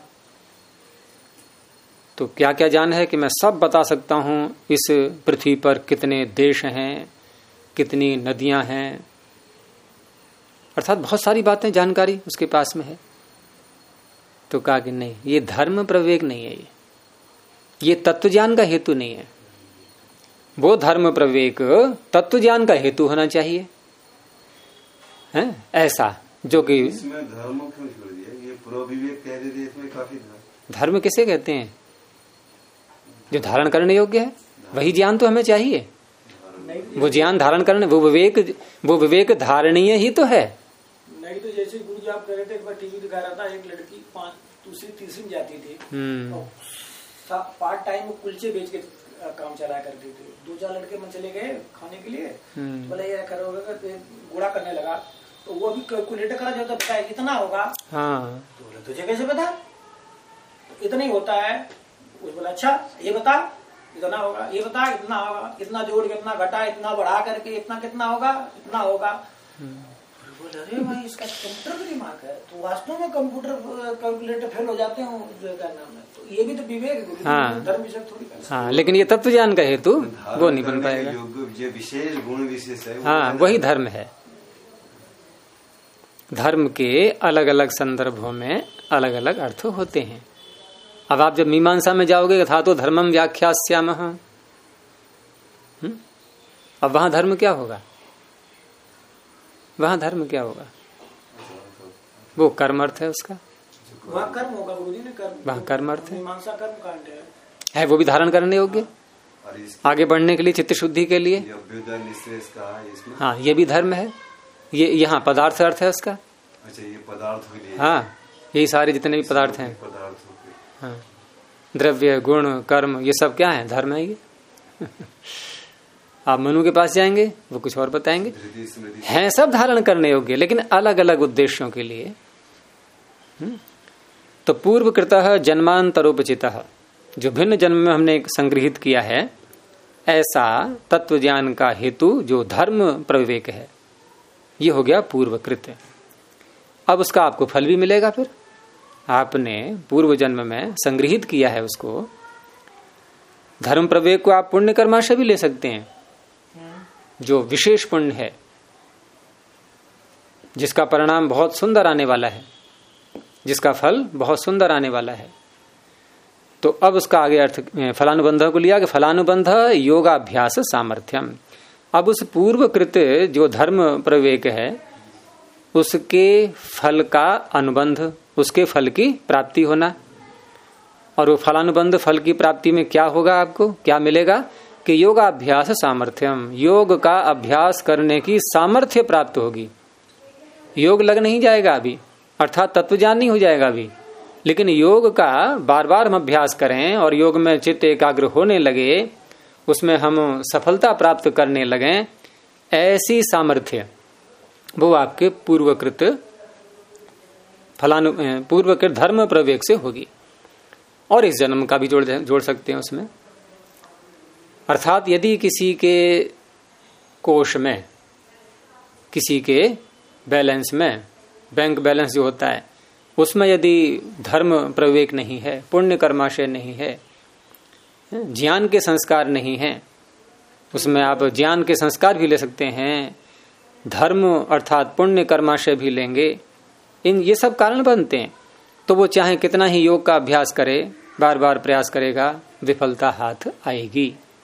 Speaker 1: तो क्या क्या ज्ञान है कि मैं सब बता सकता हूं, इस पृथ्वी पर कितने देश हैं, कितनी नदियां हैं, अर्थात बहुत सारी बातें, जानकारी उसके पास में है। तो कहा कि नहीं, ये धर्म प्रविवेक नहीं है, ये तत्व ज्ञान का हेतु नहीं है। वो धर्म प्रविवेक तत्व ज्ञान का हेतु होना चाहिए, है ऐसा, जो कि
Speaker 2: इसमें धर्म क्यों छोड़ दिया? ये प्रविवेक कह देते, इसमें काफी
Speaker 1: धर्म किसे कहते हैं? जो धारण करने योग्य है, वही ज्ञान तो हमें चाहिए। वो ज्ञान धारण करने, वो विवेक धारणीय ही तो है।
Speaker 3: नहीं तो जैसे गुरु जी आप कह रहे थे, एक बार टीवी दिखा रहा था, एक लड़की दूसरी तीसरी में जाती थी, पार्ट टाइम वो कुलचे बेच के काम चला करती थी। 2-4 लड़के मन चले गए खाने के लिए, बोले ये करोगे, गुड़ा करने लगा, तो वो अभी कैलकुलेटर करा जाता, बताया इतना होगा।
Speaker 1: हाँ,
Speaker 3: तो बोले तुझे कैसे पता? तो इतना ही होता है। वो बोला अच्छा ये बता, इतना होगा, ये बता इतना होगा, इतना जोड़ के इतना घटा, इतना बढ़ा करके इतना कितना होगा, इतना होगा। बोले अरे भाई इसका कंप्यूटर का दिमाग है, तो वास्तव में कंप्यूटर कैलकुलेटर फेल हो जाते हैं क्या नाम है। तो ये भी तो विवेक है,
Speaker 1: हाँ,
Speaker 3: धर्म विषय थोड़ी।
Speaker 1: हाँ, लेकिन ये तत्व ज्ञान का हेतु वो नहीं बन पाएगा।
Speaker 2: जो विशेष गुण विशेष है,
Speaker 1: हाँ, वही धर्म है। धर्म के अलग अलग संदर्भों में अलग अलग अर्थ होते हैं। अब आप जब मीमांसा में जाओगे, था तो धर्मम व्याख्यास्यामः, अब वहां धर्म क्या होगा? वहां धर्म क्या होगा? वो कर्म अर्थ है उसका,
Speaker 3: वहाँ कर्म होगा, गुरुजी ने कर्म,
Speaker 1: वहां कर्म अर्थ
Speaker 3: मीमांसा कर्म कांड
Speaker 1: है, वो भी धारण करने योग्य, आगे बढ़ने के लिए, चित्त शुद्धि के लिए। हाँ, ये भी धर्म है। ये यहाँ पदार्थ अर्थ है उसका।
Speaker 2: अच्छा, ये पदार्थ हुई।
Speaker 1: हाँ, यही सारे जितने भी पदार्थ हैं, हाँ, द्रव्य, गुण, कर्म, ये सब क्या है? धर्म है ये। आप मनु के पास जाएंगे, वो कुछ और बताएंगे, हैं सब धारण करने योग्य, लेकिन अलग अलग उद्देश्यों के लिए। तो पूर्वकृतः जन्मांतरोपचितः, जो भिन्न जन्म में हमने संग्रहित किया है, ऐसा तत्व ज्ञान का हेतु जो धर्म प्रविवेक है, ये हो गया पूर्वकृत। अब उसका आपको फल भी मिलेगा। फिर आपने पूर्व जन्म में संग्रहित किया है उसको, धर्म प्रविवेक को आप पुण्य कर्माशय भी ले सकते हैं, जो विशेष पुण्य है, जिसका परिणाम बहुत सुंदर आने वाला है, जिसका फल बहुत सुंदर आने वाला है। तो अब उसका आगे अर्थ फलानुबंध को लिया कि फलानुबंध योगाभ्यास सामर्थ्यम। अब उस पूर्वकृत जो धर्म प्रविवेक है, उसके फल का अनुबंध, उसके फल की प्राप्ति होना। और वो फलानुबंध फल की प्राप्ति में क्या होगा? आपको क्या मिलेगा कि योगाभ्यास सामर्थ्यम, योग का अभ्यास करने की सामर्थ्य प्राप्त होगी। योग लग नहीं जाएगा अभी, अर्थात तत्व ज्ञान नहीं हो जाएगा अभी, लेकिन योग का बार बार हम अभ्यास करें और योग में चित्त एकाग्र होने लगे, उसमें हम सफलता प्राप्त करने लगे, ऐसी सामर्थ्य वो आपके पूर्वकृत पूर्वकृत धर्म प्रवेग से होगी। और इस जन्म का भी जोड़ सकते हैं उसमें। अर्थात यदि किसी के कोष में, किसी के बैलेंस में, बैंक बैलेंस जो होता है उसमें यदि धर्म प्रवेग नहीं है, पुण्य कर्माशय नहीं है, ज्ञान के संस्कार नहीं है, उसमें आप ज्ञान के संस्कार भी ले सकते हैं, धर्म अर्थात पुण्य कर्माशय भी लेंगे, ये सब कारण बनते हैं, तो वो चाहे कितना ही योग का अभ्यास करे, बार बार प्रयास करेगा, विफलता हाथ आएगी।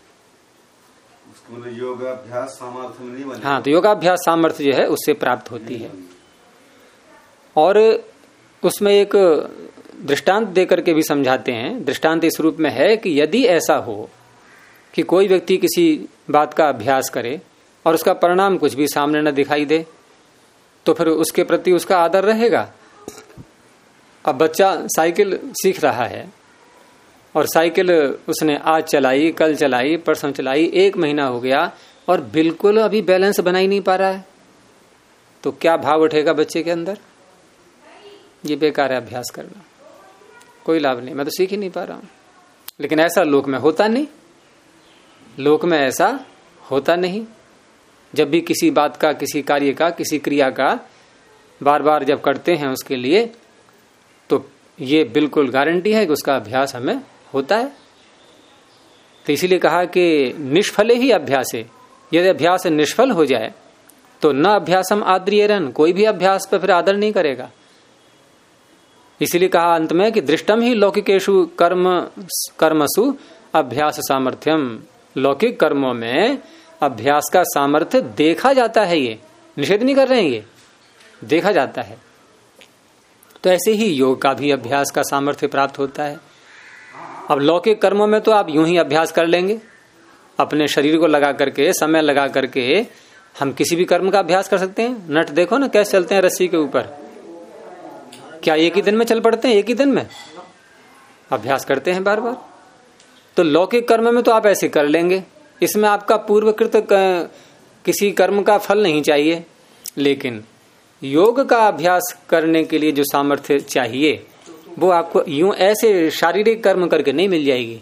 Speaker 2: मतलब योगाभ्यास सामर्थ्य नहीं बनेगा।
Speaker 1: हाँ, तो योगाभ्यास सामर्थ्य जो है उससे प्राप्त होती है। और उसमें एक दृष्टांत देकर के भी समझाते हैं। दृष्टांत इस रूप में है कि यदि ऐसा हो कि कोई व्यक्ति किसी बात का अभ्यास करे और उसका परिणाम कुछ भी सामने न दिखाई दे, तो फिर उसके प्रति उसका आदर रहेगा। अब बच्चा साइकिल सीख रहा है और साइकिल उसने आज चलाई, कल चलाई, परसों चलाई, 1 महीना हो गया और बिल्कुल अभी बैलेंस बना ही नहीं पा रहा है, तो क्या भाव उठेगा बच्चे के अंदर? ये बेकार है अभ्यास करना, कोई लाभ नहीं, मैं तो सीख ही नहीं पा रहा हूं। लेकिन ऐसा लोक में होता नहीं, लोक में ऐसा होता नहीं। जब भी किसी बात का, किसी कार्य का, किसी क्रिया का बार बार जब करते हैं उसके लिए, तो ये बिल्कुल गारंटी है कि उसका अभ्यास हमें होता है। तो इसीलिए कहा कि निष्फले ही अभ्यास है। यदि अभ्यास निष्फल हो जाए तो न अभ्यासम आद्रियरन, कोई भी अभ्यास पर फिर आदर नहीं करेगा। इसीलिए कहा अंत में कि दृष्टम ही लौकिकेशु कर्मसु अभ्यास सामर्थ्यम। लौकिक कर्मों में अभ्यास का सामर्थ्य देखा जाता है, ये निषेध नहीं कर रहे हैं, ये देखा जाता है। तो ऐसे ही योग का भी अभ्यास का सामर्थ्य प्राप्त होता है। अब लौकिक कर्मों में तो आप यूं ही अभ्यास कर लेंगे, अपने शरीर को लगा करके, समय लगा करके हम किसी भी कर्म का अभ्यास कर सकते हैं। नट देखो ना कैसे चलते हैं रस्सी के ऊपर, क्या एक ही दिन में चल पड़ते हैं? एक ही दिन में अभ्यास करते हैं बार बार। तो लौकिक कर्म में तो आप ऐसे कर लेंगे, इसमें आपका पूर्वकृत किसी कर्म का फल नहीं चाहिए। लेकिन योग का अभ्यास करने के लिए जो सामर्थ्य चाहिए वो आपको यूं ऐसे शारीरिक कर्म करके नहीं मिल जाएगी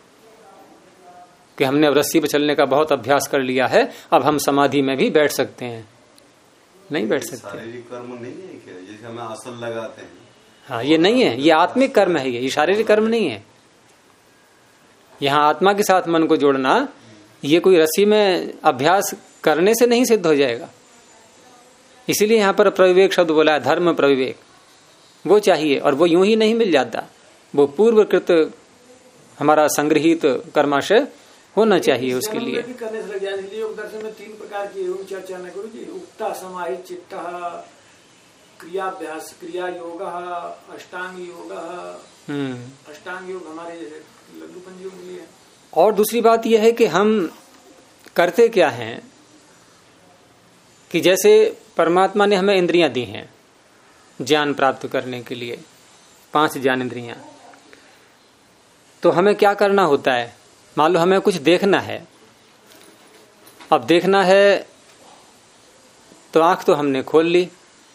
Speaker 1: कि हमने अब रस्सी पर चलने का बहुत अभ्यास कर लिया है, अब हम समाधि में भी बैठ सकते हैं। नहीं बैठ सकते।
Speaker 2: शारीरिक कर्म नहीं है क्या? जैसे हम आसन लगाते हैं।
Speaker 1: हाँ, ये नहीं है, ये आत्मिक कर्म है, ये शारीरिक कर्म नहीं है। यहाँ आत्मा के साथ मन को जोड़ना, ये कोई रस्सी में अभ्यास करने से नहीं सिद्ध हो जाएगा। इसीलिए यहाँ पर प्रविवेक शब्द बोला है, धर्म प्रविवेक, वो चाहिए। और वो यूं ही नहीं मिल जाता, वो पूर्वकृत हमारा संग्रहित कर्माशय होना चाहिए उसके लिए।
Speaker 3: करने से लग जाए। इसलिए योग दर्शन में 3 प्रकार की योग चर्चा न गुरु जी। उक्ता समाहित चित्त, क्रियाभ्यास, क्रिया योग, अष्टांग योग। अष्टांग योग हमारे जैसे लघु पंच योग भी है।
Speaker 1: और दूसरी बात यह है कि हम करते क्या हैं कि जैसे परमात्मा ने हमें इंद्रियां दी हैं ज्ञान प्राप्त करने के लिए, 5 ज्ञान इंद्रियां, तो हमें क्या करना होता है? मान लो हमें कुछ देखना है, अब देखना है तो आंख तो हमने खोल ली,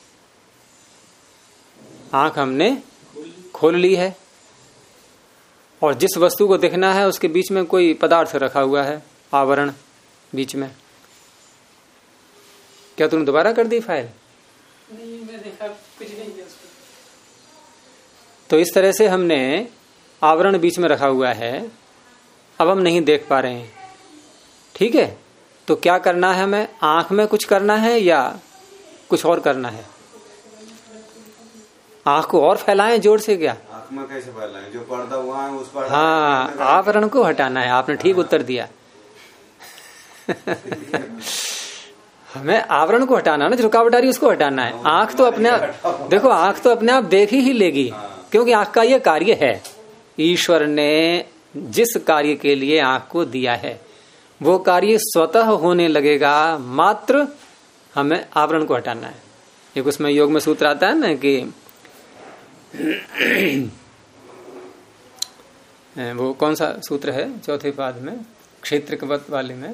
Speaker 1: आंख हमने खोल ली है, और जिस वस्तु को देखना है उसके बीच में कोई पदार्थ रखा हुआ है, आवरण बीच में। क्या तुमने दोबारा कर दी फाइल?
Speaker 3: नहीं, मैं देखा कुछ नहीं किया उसको।
Speaker 1: तो इस तरह से हमने आवरण बीच में रखा हुआ है, अब हम नहीं देख पा रहे हैं, ठीक है? तो क्या करना है हमें? आंख में कुछ करना है या कुछ और करना है? आंख को और फैलाएं जोर से। क्या
Speaker 2: आंख में कैसे फैलाएं? जो पर्दा हुआ है उस पर।
Speaker 1: हाँ, आवरण को हटाना है। आपने ठीक उत्तर दिया। हमें आवरण को हटाना ना, जो रुकावट आ रही है उसको हटाना है। आंख तो अपने आप, देखो आंख तो अपने आप देख ही लेगी, क्योंकि आंख का ये कार्य है। ईश्वर ने जिस कार्य के लिए आंख को दिया है वो कार्य स्वतः होने लगेगा, मात्र हमें आवरण को हटाना है। एक उसमें योग में सूत्र आता है ना कि वो कौन सा सूत्र है चौथे पाद में, क्षेत्रवत वाले में,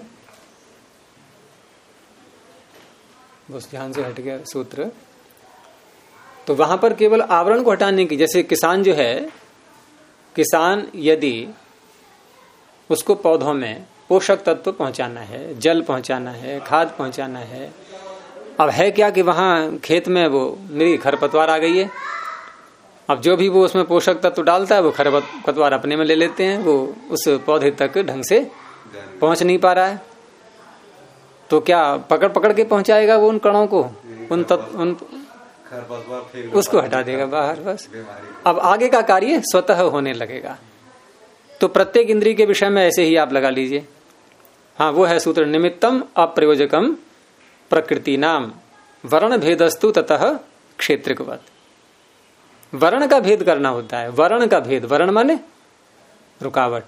Speaker 1: बस ध्यान से हट गया सूत्र। तो वहां पर केवल आवरण को हटाने की, जैसे किसान जो है, किसान यदि उसको पौधों में पोषक तत्व पहुंचाना है, जल पहुंचाना है, खाद पहुंचाना है, अब है क्या कि वहां खेत में वो मेरी खरपतवार आ गई है, अब जो भी वो उसमें पोषक तत्व डालता है वो खरपतवार अपने में ले लेते हैं, वो उस पौधे तक ढंग से पहुंच नहीं पा रहा है, तो क्या पकड़ पकड़ के पहुंचाएगा वो उन कणों को, उन उसको हटा देगा बाहर बस। अब आगे का कार्य स्वतः होने लगेगा। तो प्रत्येक इंद्रिय के विषय में ऐसे ही आप लगा लीजिए। हाँ, वो है सूत्र, निमित्तम अप्रयोजकम प्रकृति नाम वर्ण भेदस्तु ततः क्षेत्रवत। वर्ण का भेद करना होता है, वर्ण का भेद, वर्ण माने रुकावट,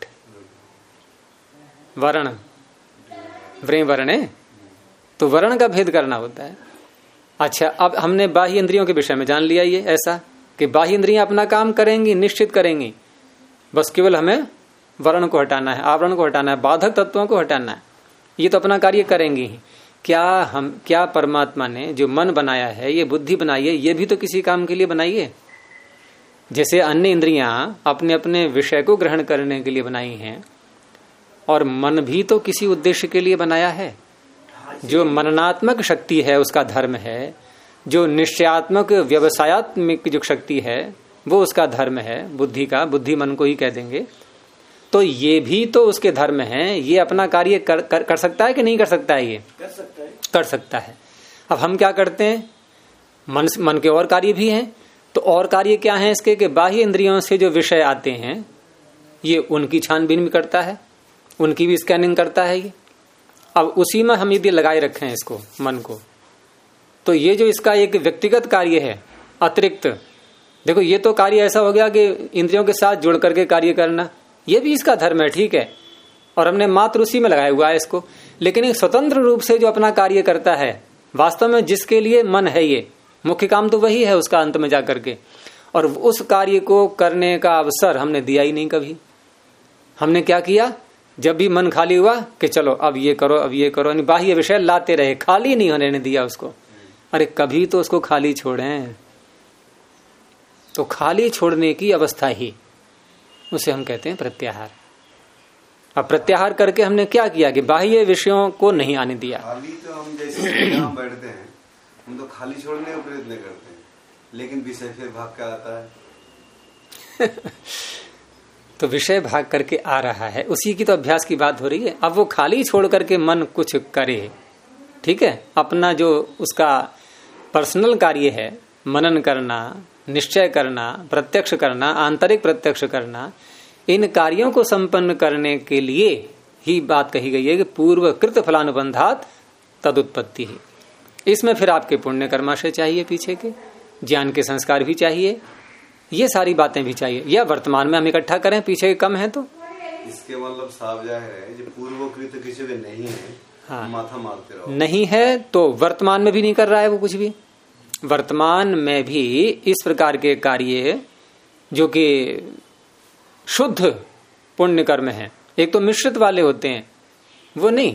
Speaker 1: वर्ण व्रे वर्णे, तो वर्ण का भेद करना होता है। अच्छा, अब हमने बाह्य इंद्रियों के विषय में जान लिया ये ऐसा कि बाह्य इंद्रियां अपना काम करेंगी, निश्चित करेंगी, बस केवल हमें वर्ण को हटाना है, आवरण को हटाना है, बाधक तत्वों को हटाना है, ये तो अपना कार्य करेंगी ही। क्या परमात्मा ने जो मन बनाया है, ये बुद्धि बनाई है, ये भी तो किसी काम के लिए बनाई है। जैसे अन्य इंद्रियां अपने अपने विषय को ग्रहण करने के लिए बनाई हैं, और मन भी तो किसी उद्देश्य के लिए बनाया है। जो मननात्मक शक्ति है उसका धर्म है, जो निश्चयात्मक व्यवसायत्मक जो शक्ति है वो उसका धर्म है, बुद्धि का, बुद्धि मन को ही कह देंगे। तो ये भी तो उसके धर्म हैं, ये अपना कार्य कर सकता है कि नहीं कर सकता है? ये कर सकता है। अब हम क्या करते हैं, मन के और कार्य भी हैं, तो और कार्य क्या है इसके कि बाह्य इंद्रियों से जो विषय आते हैं ये उनकी छानबीन भी करता है, उनकी भी स्कैनिंग करता है ये। अब उसी में हम यदि लगाए रखे हैं इसको, मन को, तो ये जो इसका एक व्यक्तिगत कार्य है अतिरिक्त, देखो ये तो कार्य ऐसा हो गया कि इंद्रियों के साथ जुड़ करके कार्य करना, ये भी इसका धर्म है, ठीक है, और हमने मात्र उसी में लगाया हुआ है इसको। लेकिन एक स्वतंत्र रूप से जो अपना कार्य करता है, वास्तव में जिसके लिए मन है, ये मुख्य काम तो वही है उसका अंत में जाकर के, और उस कार्य को करने का अवसर हमने दिया ही नहीं कभी। हमने क्या किया, जब भी मन खाली हुआ कि चलो अब ये करो, अब ये करो, बाह्य विषय लाते रहे, खाली नहीं होने दिया उसको। अरे कभी तो उसको खाली छोड़ें, तो खाली छोड़ने की अवस्था ही उसे हम कहते हैं प्रत्याहार। अब प्रत्याहार करके हमने क्या किया कि बाह्य विषयों को नहीं आने दिया।
Speaker 2: खाली तो हम जैसे हम बैठते हैं, हम तो खाली छोड़ने का प्रयत्न करते हैं, लेकिन विषय फिर भाग के आता है।
Speaker 1: तो विषय भाग करके आ रहा है, उसी की तो अभ्यास की बात हो रही है। अब वो खाली छोड़ करके मन कुछ करे, ठीक है, अपना जो उसका पर्सनल कार्य है, मनन करना, निश्चय करना, प्रत्यक्ष करना, आंतरिक प्रत्यक्ष करना, इन कार्यों को संपन्न करने के लिए ही बात कही गई है कि पूर्व कृत फलानुबंधात तदुत्पत्ति है। इसमें फिर आपके पुण्य कर्माशय चाहिए, पीछे के ज्ञान के संस्कार भी चाहिए, ये सारी बातें भी चाहिए, या वर्तमान में हम इकट्ठा करें, पीछे कम है तो
Speaker 2: इसके मतलब साफ जाहिर है जो पूर्वकृत किसी में नहीं है, हाँ, माथा मारते रहो।
Speaker 1: नहीं है तो वर्तमान में भी नहीं कर रहा है वो कुछ भी। वर्तमान में भी इस प्रकार के कार्य जो कि शुद्ध पुण्य कर्म है, एक तो मिश्रित वाले होते हैं, वो नहीं।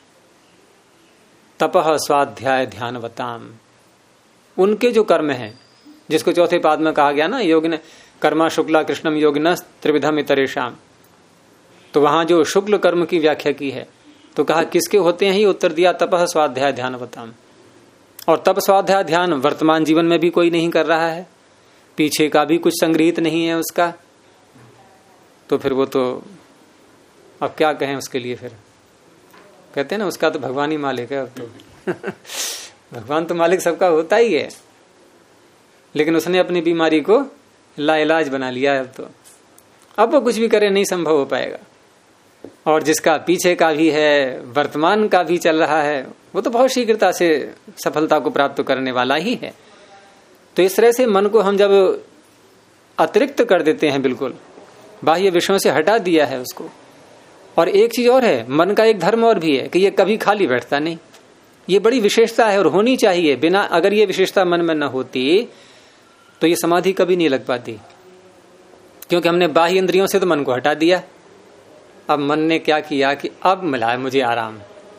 Speaker 1: तपः स्वाध्याय ध्यानवताम, उनके जो कर्म है, जिसको चौथे पाद में कहा गया ना, योगिन कर्मा शुक्ला कृष्णम योगिन त्रिविधम इतरेषाम, तो वहां जो शुक्ल कर्म की व्याख्या की है तो कहा किसके होते हैं, ही उत्तर दिया तपः स्वाध्याय ध्यानवताम। और तप स्वाध्याय ध्यान वर्तमान जीवन में भी कोई नहीं कर रहा है, पीछे का भी कुछ संग्रहित नहीं है उसका, तो फिर वो तो अब क्या कहें उसके लिए। फिर कहते हैं ना उसका तो भगवान ही मालिक है अब तो। भगवान तो मालिक सबका होता ही है, लेकिन उसने अपनी बीमारी को लाइलाज बना लिया है। अब वो कुछ भी करे नहीं संभव हो पाएगा। और जिसका पीछे का भी है, वर्तमान का भी चल रहा है, वो तो बहुत शीघ्रता से सफलता को प्राप्त करने वाला ही है। तो इस तरह से मन को हम जब अतिरिक्त कर देते हैं, बिल्कुल बाह्य विषयों से हटा दिया है उसको। और एक चीज और है, मन का एक धर्म और भी है कि ये कभी खाली बैठता नहीं, ये बड़ी विशेषता है और होनी चाहिए। बिना अगर ये विशेषता मन में न होती तो ये समाधि कभी नहीं लग पाती, क्योंकि हमने बाह्य इंद्रियों से तो मन को हटा दिया। अब मन ने क्या किया कि अब मिला है मुझे आराम,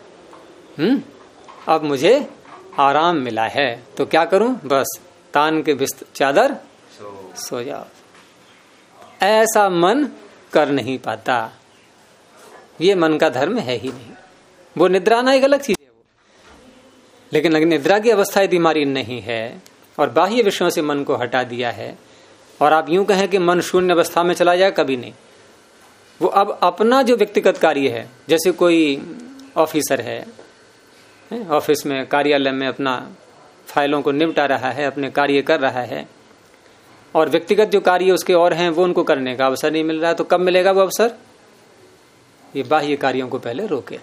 Speaker 1: अब मुझे आराम मिला है, तो क्या करूं, बस तान के बिस्तर चादर सो जाओ। ऐसा मन कर नहीं पाता, ये मन का धर्म है ही नहीं। वो निद्रा आना एक अलग चीज है वो, लेकिन निद्रा की अवस्था यदि हमारी नहीं है और बाह्य विषयों से मन को हटा दिया है, और आप यूं कहें कि मन शून्य अवस्था में चला जाए, कभी नहीं। वो अब अपना जो व्यक्तिगत कार्य है, जैसे कोई ऑफिसर है, ऑफिस में कार्यालय में अपना फाइलों को निपटा रहा है, अपने कार्य कर रहा है, और व्यक्तिगत जो कार्य उसके और हैं वो उनको करने का अवसर नहीं मिल रहा है, तो कब मिलेगा वो अवसर, ये बाह्य कार्यों को पहले रोके।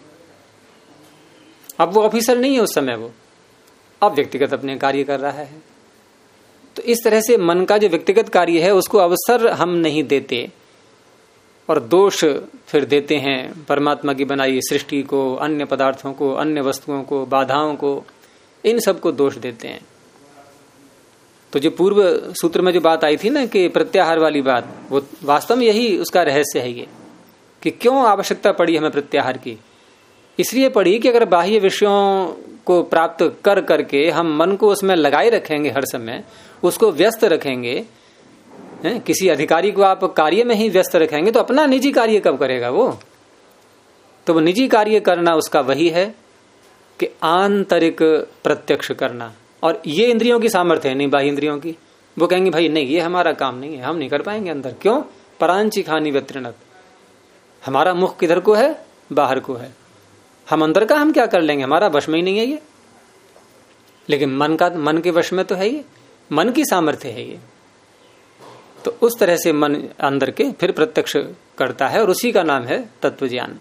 Speaker 1: अब वो ऑफिसर नहीं है उस समय, वो अब व्यक्तिगत अपने कार्य कर रहा है। तो इस तरह से मन का जो व्यक्तिगत कार्य है उसको अवसर हम नहीं देते, और दोष फिर देते हैं परमात्मा की बनाई सृष्टि को, अन्य पदार्थों को, अन्य वस्तुओं को, बाधाओं को, इन सब को दोष देते हैं। तो जो पूर्व सूत्र में जो बात आई थी ना कि प्रत्याहार वाली बात, वो वास्तव में यही उसका रहस्य है, ये कि क्यों आवश्यकता पड़ी हमें प्रत्याहार की। इसलिए पड़ी कि अगर बाह्य विषयों को प्राप्त कर करके हम मन को उसमें लगाए रखेंगे, हर समय उसको व्यस्त रखेंगे, किसी अधिकारी को आप कार्य में ही व्यस्त रखेंगे, तो अपना निजी कार्य कब करेगा वो। तो वो निजी कार्य करना उसका वही है कि आंतरिक प्रत्यक्ष करना, और ये इंद्रियों की सामर्थ्य है नहीं, बाह्य इंद्रियों की। वो कहेंगे भाई नहीं, ये हमारा काम नहीं है, हम नहीं कर पाएंगे अंदर। क्यों, परांची खानी व्यतीर्णत, हमारा मुख किधर को है, बाहर को है, हम अंदर का हम क्या कर लेंगे, हमारा वश में ही नहीं है ये। लेकिन मन के वश में तो है ये, मन की सामर्थ्य है ये। तो उस तरह से मन अंदर के फिर प्रत्यक्ष करता है, और उसी का नाम है तत्व ज्ञान।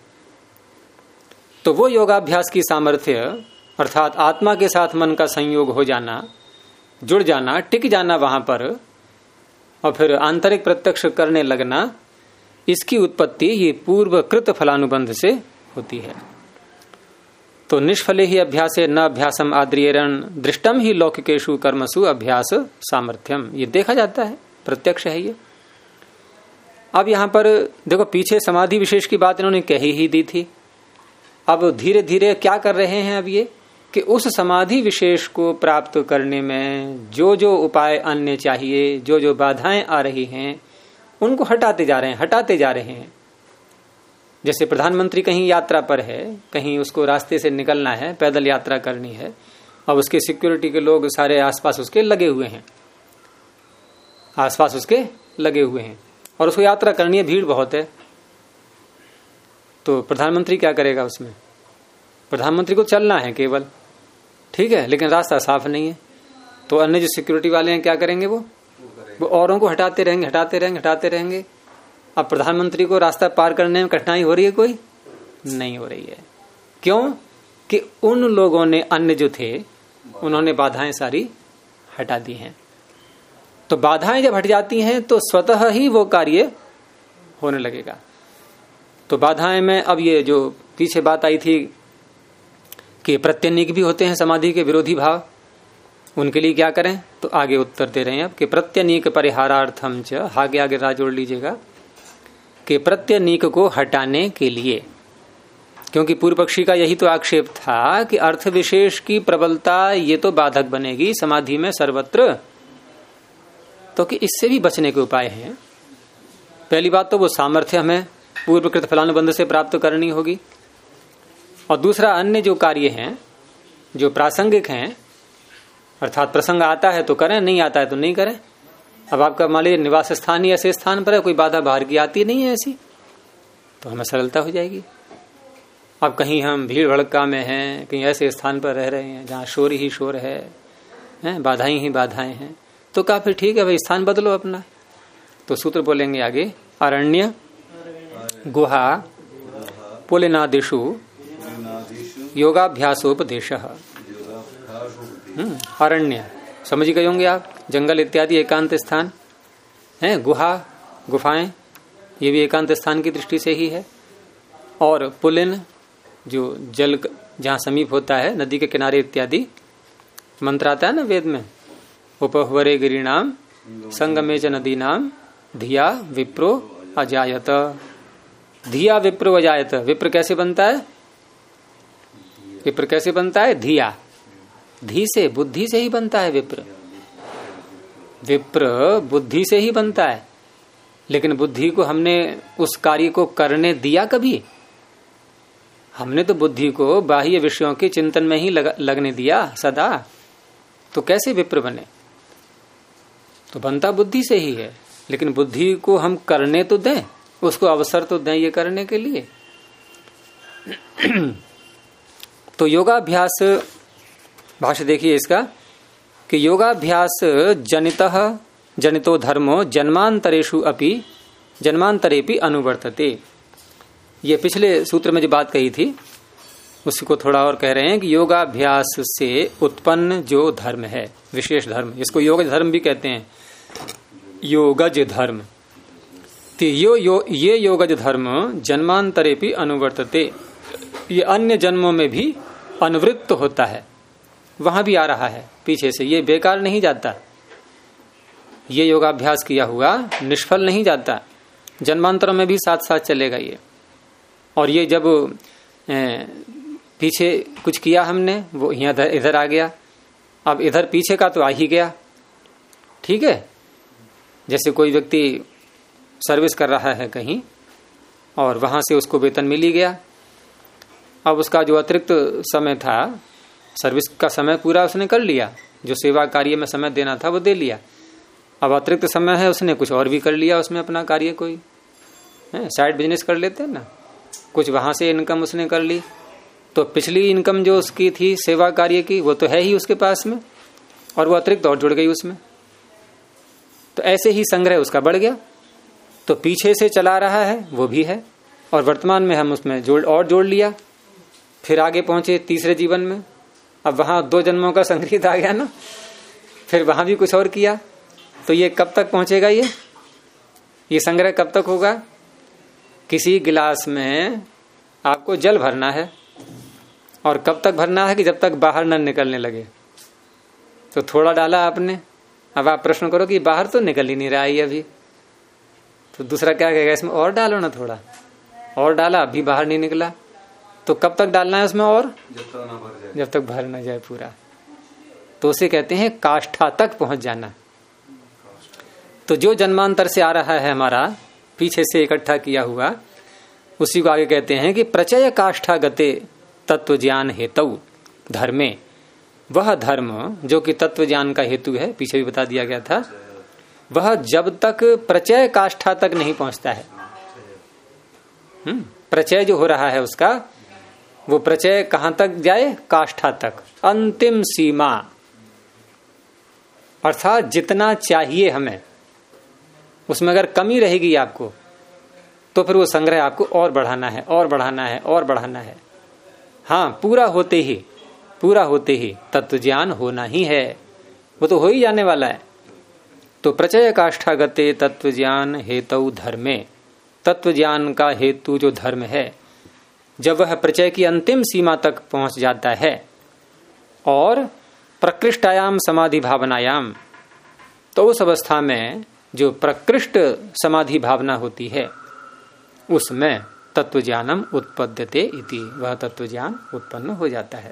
Speaker 1: तो वो योगाभ्यास की सामर्थ्य, अर्थात आत्मा के साथ मन का संयोग हो जाना, जुड़ जाना, टिक जाना वहां पर, और फिर आंतरिक प्रत्यक्ष करने लगना, इसकी उत्पत्ति ये पूर्व कृत फलानुबंध से होती है। तो निष्फले ही अभ्यासे न अभ्यासम आद्रियरण दृष्टम ही लौकिकेशु कर्मसु अभ्यास सामर्थ्यम, ये देखा जाता है, प्रत्यक्ष है ये। अब यहां पर देखो, पीछे समाधि विशेष की बात इन्होंने कही ही दी थी। अब धीरे धीरे क्या कर रहे हैं अब ये, कि उस समाधि विशेष को प्राप्त करने में जो जो उपाय अन्य चाहिए, जो जो बाधाएं आ रही हैं, उनको हटाते जा रहे हैं। जैसे प्रधानमंत्री कहीं यात्रा पर है, कहीं उसको रास्ते से निकलना है, पैदल यात्रा करनी है, अब उसके सिक्योरिटी के लोग सारे आसपास उसके लगे हुए हैं, और उसको यात्रा करनी है, भीड़ बहुत है। तो प्रधानमंत्री क्या करेगा उसमें, प्रधानमंत्री को चलना है केवल, ठीक है, लेकिन रास्ता साफ नहीं है। तो अन्य जो सिक्योरिटी वाले हैं क्या करेंगे, वो औरों को हटाते रहेंगे। अब प्रधानमंत्री को रास्ता पार करने में कठिनाई हो रही है, कोई नहीं हो रही है। क्यों, कि उन लोगों ने, अन्य जो थे, उन्होंने बाधाएं सारी हटा दी हैं। तो बाधाएं जब हट जाती हैं तो स्वतः ही वो कार्य होने लगेगा। तो बाधाएं में अब ये जो पीछे बात आई थी कि प्रत्यनीक भी होते हैं समाधि के विरोधी भाव, उनके लिए क्या करें, तो आगे उत्तर दे रहे हैं अब कि प्रत्यनीक परिहारार्थम च, आगे राह जोड़ लीजिएगा, कि प्रत्यनीक को हटाने के लिए, क्योंकि पूर्व पक्षी का यही तो आक्षेप था कि अर्थ विशेष की प्रबलता ये तो बाधक बनेगी समाधि में सर्वत्र, तो कि इससे भी बचने के उपाय हैं। पहली बात तो वो सामर्थ्य हमें पूर्वकृत फलानुबंध से प्राप्त करनी होगी, और दूसरा अन्य जो कार्य हैं जो प्रासंगिक हैं, अर्थात प्रसंग आता है तो करें, नहीं आता है तो नहीं करें। अब आपका मान लीजिए निवास स्थान ही ऐसे स्थान पर है, कोई बाधा बाहर की आती नहीं है ऐसी, तो हमें सरलता हो जाएगी। अब कहीं हम भीड़ भड़का में हैं, कहीं ऐसे स्थान पर रह रहे हैं जहाँ शोर ही शोर है, बाधाएं ही बाधाएं हैं, तो कहा फिर ठीक है भाई, स्थान बदलो अपना। तो सूत्र बोलेंगे आगे, अरण्य गुहा पुलिनादिषु योगाभ्यासोपदेश। अरण्य समझ गए होंगे आप, जंगल इत्यादि एकांत स्थान है, गुफाएं ये भी एकांत स्थान की दृष्टि से ही है, और पुलिन जो जल जहाँ समीप होता है, नदी के किनारे इत्यादि। मंत्र आता है ना वेद में, उपहवरे गिरीणाम संगमे च नदीनाम धिया विप्रो अजायत। धिया विप्रो अजायत। विप्र कैसे बनता है? विप्र कैसे बनता है? धिया, धी से, बुद्धि से ही बनता है विप्र। विप्र बुद्धि से ही बनता है, लेकिन बुद्धि को हमने उस कार्य को करने दिया कभी? हमने तो बुद्धि को बाह्य विषयों के चिंतन में ही लगने दिया सदा, तो कैसे विप्र बने? तो बनता बुद्धि से ही है, लेकिन बुद्धि को हम करने तो दें, उसको अवसर तो दें ये करने के लिए। तो योगाभ्यास, भाष्य देखिए इसका कि योगाभ्यास जनितो धर्मो जन्मांतरेषु अपि जन्मांतरेपि अनुवर्तते। ये पिछले सूत्र में जो बात कही थी उसको थोड़ा और कह रहे हैं कि योगाभ्यास से उत्पन्न जो धर्म है, विशेष धर्म, इसको योग धर्म भी कहते हैं, योगज धर्म। तो ये योगज धर्म जन्मांतरेपि अनुवर्तते, ये अन्य जन्मों में भी अनुवृत्त होता है, वहां भी आ रहा है पीछे से, ये बेकार नहीं जाता। ये योगाभ्यास किया हुआ निष्फल नहीं जाता, जन्मांतरों में भी साथ साथ चलेगा ये। और ये जब पीछे कुछ किया हमने, वो यहाँ इधर आ गया, अब इधर पीछे का तो आ ही गया। ठीक है, जैसे कोई व्यक्ति सर्विस कर रहा है कहीं और वहां से उसको वेतन मिल ही गया, अब उसका जो अतिरिक्त समय था, सर्विस का समय पूरा उसने कर लिया, जो सेवा कार्य में समय देना था वो दे लिया, अब अतिरिक्त समय है उसने कुछ और भी कर लिया उसमें अपना कार्य, कोई साइड बिजनेस कर लेते हैं ना, कुछ वहां से इनकम उसने कर ली, तो पिछली इनकम जो उसकी थी सेवा कार्य की वो तो है ही उसके पास में, और वो अतिरिक्त और जुड़ गई उसमें, तो ऐसे ही संग्रह उसका बढ़ गया। तो पीछे से चला रहा है वो भी है, और वर्तमान में हम उसमें जोड़ लिया, फिर आगे पहुंचे तीसरे जीवन में, अब वहां 2 जन्मों का संग्रहित आ गया ना, फिर वहां भी कुछ और किया, तो ये कब तक पहुंचेगा? ये संग्रह कब तक होगा? किसी गिलास में आपको जल भरना है, और कब तक भरना है कि जब तक बाहर न निकलने लगे। तो थोड़ा डाला आपने, अब आप प्रश्न करो कि बाहर तो निकल ही नहीं रहा है अभी, तो दूसरा क्या कहेगा, इसमें और डालो ना, थोड़ा और डाला, अभी बाहर नहीं निकला, तो कब तक डालना है उसमें? और जब तक भर ना जाए पूरा। तो उसे कहते हैं काष्ठा तक पहुंच जाना। तो जो जन्मांतर से आ रहा है हमारा, पीछे से इकट्ठा किया हुआ, उसी को आगे कहते हैं कि प्रचय काष्ठा गते तत्व ज्ञान हेतु धर्मे। वह धर्म जो कि तत्व ज्ञान का हेतु है, पीछे भी बता दिया गया था, वह जब तक प्रचय काष्ठा तक नहीं पहुंचता है, प्रचय जो हो रहा है उसका, वो प्रचय कहां तक जाए? काष्ठा तक, अंतिम सीमा, अर्थात जितना चाहिए हमें, उसमें अगर कमी रहेगी आपको, तो फिर वो संग्रह आपको और बढ़ाना है, और बढ़ाना है, और बढ़ाना है। हाँ, पूरा होते ही तत्व ज्ञान होना ही है, वो तो हो ही जाने वाला है। तो प्रचय काष्ठा गते तत्व ज्ञान हेतु धर्मे, तत्व ज्ञान का हेतु जो धर्म है, जब वह प्रचय की अंतिम सीमा तक पहुंच जाता है, और प्रकृष्टायाम समाधि भावनायाम, तो उस अवस्था में जो प्रकृष्ट समाधि भावना होती है, उसमें तत्व ज्ञानम उत्पद्यते इति, वह तत्व ज्ञान उत्पन्न हो जाता है।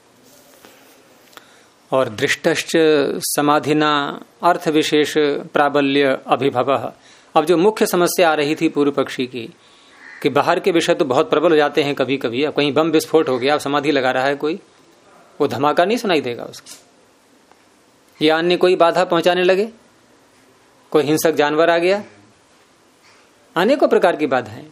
Speaker 1: और दृष्टश्च समाधिना अर्थ विशेष प्राबल्य अभिभव। अब जो मुख्य समस्या आ रही थी पूर्व पक्षी की, कि बाहर के विषय तो बहुत प्रबल हो जाते हैं कभी कभी, अब कहीं बम विस्फोट हो गया, अब समाधि लगा रहा है कोई, वो धमाका नहीं सुनाई देगा उसको, या अन्य कोई बाधा पहुंचाने लगे, कोई हिंसक जानवर आ गया, अनेकों प्रकार की बाधाएं,